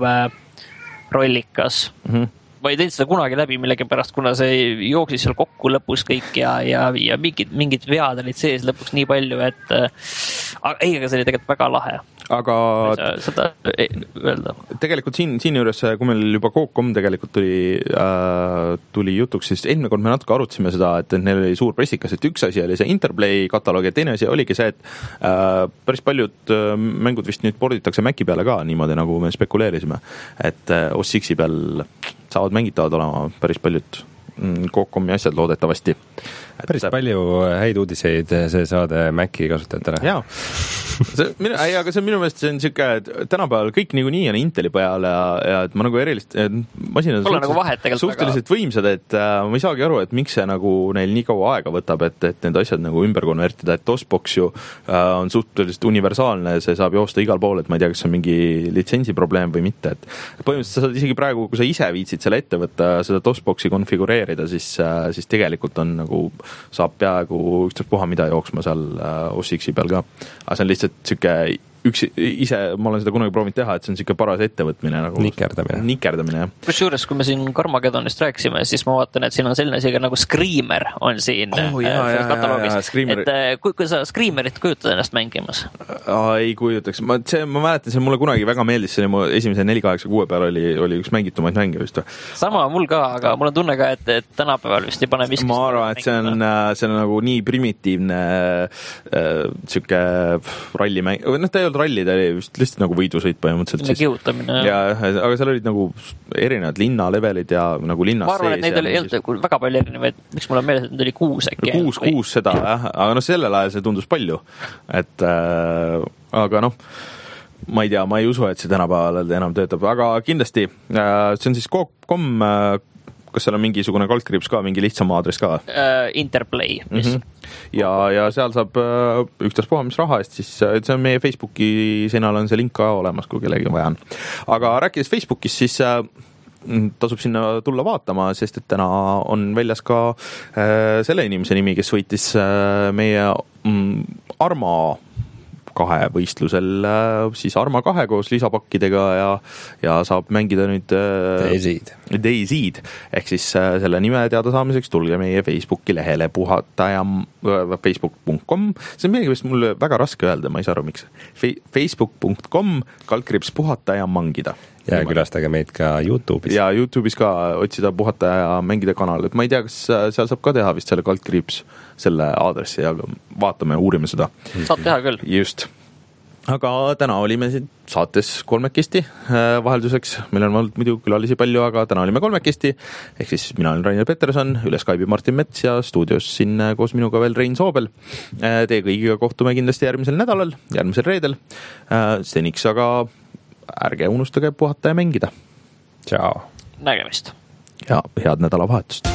rollikas. Mm-hmm. Ma ei teinud seda kunagi läbi millegi pärast, kuna see jooksis seal kokku lõpus kõik ja, ja, ja mingid, mingid vead olid sees lõpuks nii palju, et aga ei, aga see oli tegelikult väga lahe. Aga seda öelda. Tegelikult siin, siin juures, kui meil juba Coop punkt com tegelikult tuli, äh, tuli jutuks, siis eelmine kord me natuke arutasime seda, et neil oli suur pressikas, et üks asi oli see Interplay kataloog ja teine asi oligi see, et äh, päris paljud mängud vist nüüd porditakse Maci peale ka niimoodi, nagu me spekuleerisime, et äh, O S X-i peal saavad mängitavad olema päris paljud Coop punkt comi asjad loodetavasti. Et päris palju häid uudiseid see saade Maci kasutajatele. Jaa, see, minu, ei, aga see on minu meelest see on siuke, et tänapäeval kõik niikuinii on Inteli peal ja, ja et ma nagu erilist masinad nagu suhteliselt väga... võimsad, et äh, ma ei saagi aru, et miks see nagu neil nii kaua aega võtab, et, et need asjad nagu ümber konvertida, et DOSBox ju äh, on suhteliselt universaalne, see saab joosta igal pool, et ma ei tea, kas see on mingi litsensi probleem või mitte, et põhimõtteliselt sa saad isegi praegu, kui sa ise viitsid selle ette võtta, seda DOSBoxi konfigureerida, siis, äh, siis tegelikult on nagu saab peaaegu ükstaspuha mida jooksma seal O S X-i peal ka. Aga see on lihtsalt siuke üks ise, ma olen seda kunagi proovinud teha, et see on siuke paras ettevõtmine nagu nikerdamine. Nikerdamine, jah. Kusjuures, kui me siin Carmageddonist rääkisime, siis ma vaatan, et siin on selline asi nagu Screamer on siin oh, jaa, äh, kataloogis. Et kui, kui sa Screamerit kujutad ennast mängimas? Aa, ei kujutaks. Ma, see, ma mäletan, see mulle kunagi väga meeldis, see oli mu esimese neli kaheksa kuue peal oli, oli üks mängitumaid mänge vist. Sama mul ka, aga mul on tunne ka, et, et tänapäeval vist ei pane miskist. Ma arvan, et see on, see on nagu nii primitiivne äh, siuke rallimäng, noh, ta ei olnud ralli, ta oli vist lihtsalt nagu võidusõit põhimõtteliselt. Selline kihutamine. Ja, aga seal olid nagu erinevad linnalevelid ja nagu linnas ma arvan, sees. Ma arvan, et neid oli väga palju erinevaid, miks mul on meeles, et neid oli kuus äkki. Kuus, või... kuus seda, jah. Aga noh, sellel ajal see tundus palju. Et äh, aga noh, ma ei tea, ma ei usu, et see tänapäeval enam töötab, aga kindlasti see on siis kom, kas seal on mingisugune kaldkriips ka, mingi lihtsam aadress ka uh,? Interplay, mis mm. -hmm. ja, ja seal saab uh, üktaspuha mis raha eest, siis uh, see on meie Facebooki seinal on see link ka olemas, kui kellegi vaja on. Aga rääkides Facebookist, siis uh, tasub sinna tulla vaatama, sest et täna on väljas ka uh, selle inimese nimi, kes võitis uh, meie um, Arma kahe võistlusel siis Arma kahe koos lisapakkidega ja, ja saab mängida nüüd Dayseed. Dayseed. Ehk siis selle nime teada saamiseks tulge meie Facebooki lehele puhataja facebook punkt com. See on midagi, mis mulle väga raske öelda, ma ei saa aru, miks. facebook punkt com kaldkriips puhataja mangida. Ja külastage meid ka YouTube'is. Ja YouTube'is ka otsida puhataja ja mängida kanal. Et ma ei tea, kas seal saab ka teha vist selle kaldkriips selle aadressi, aga vaatame, uurime seda. Saab teha küll. Just. Aga täna olime saates kolmekesti vahelduseks. Meil on olnud muidu külalisi palju, aga täna olime kolmekesti. Ehk siis mina olen Rainer Peterson, üle Skype'i Martin Mets ja stuudios siin koos minuga veel Rein Soobel. Teie kõigiga kohtume kindlasti järgmisel nädalal, järgmisel reedel. Seniks aga ärge unustage puhata ja mängida. Ciao. Nägemist. Ja head nädalavahetust.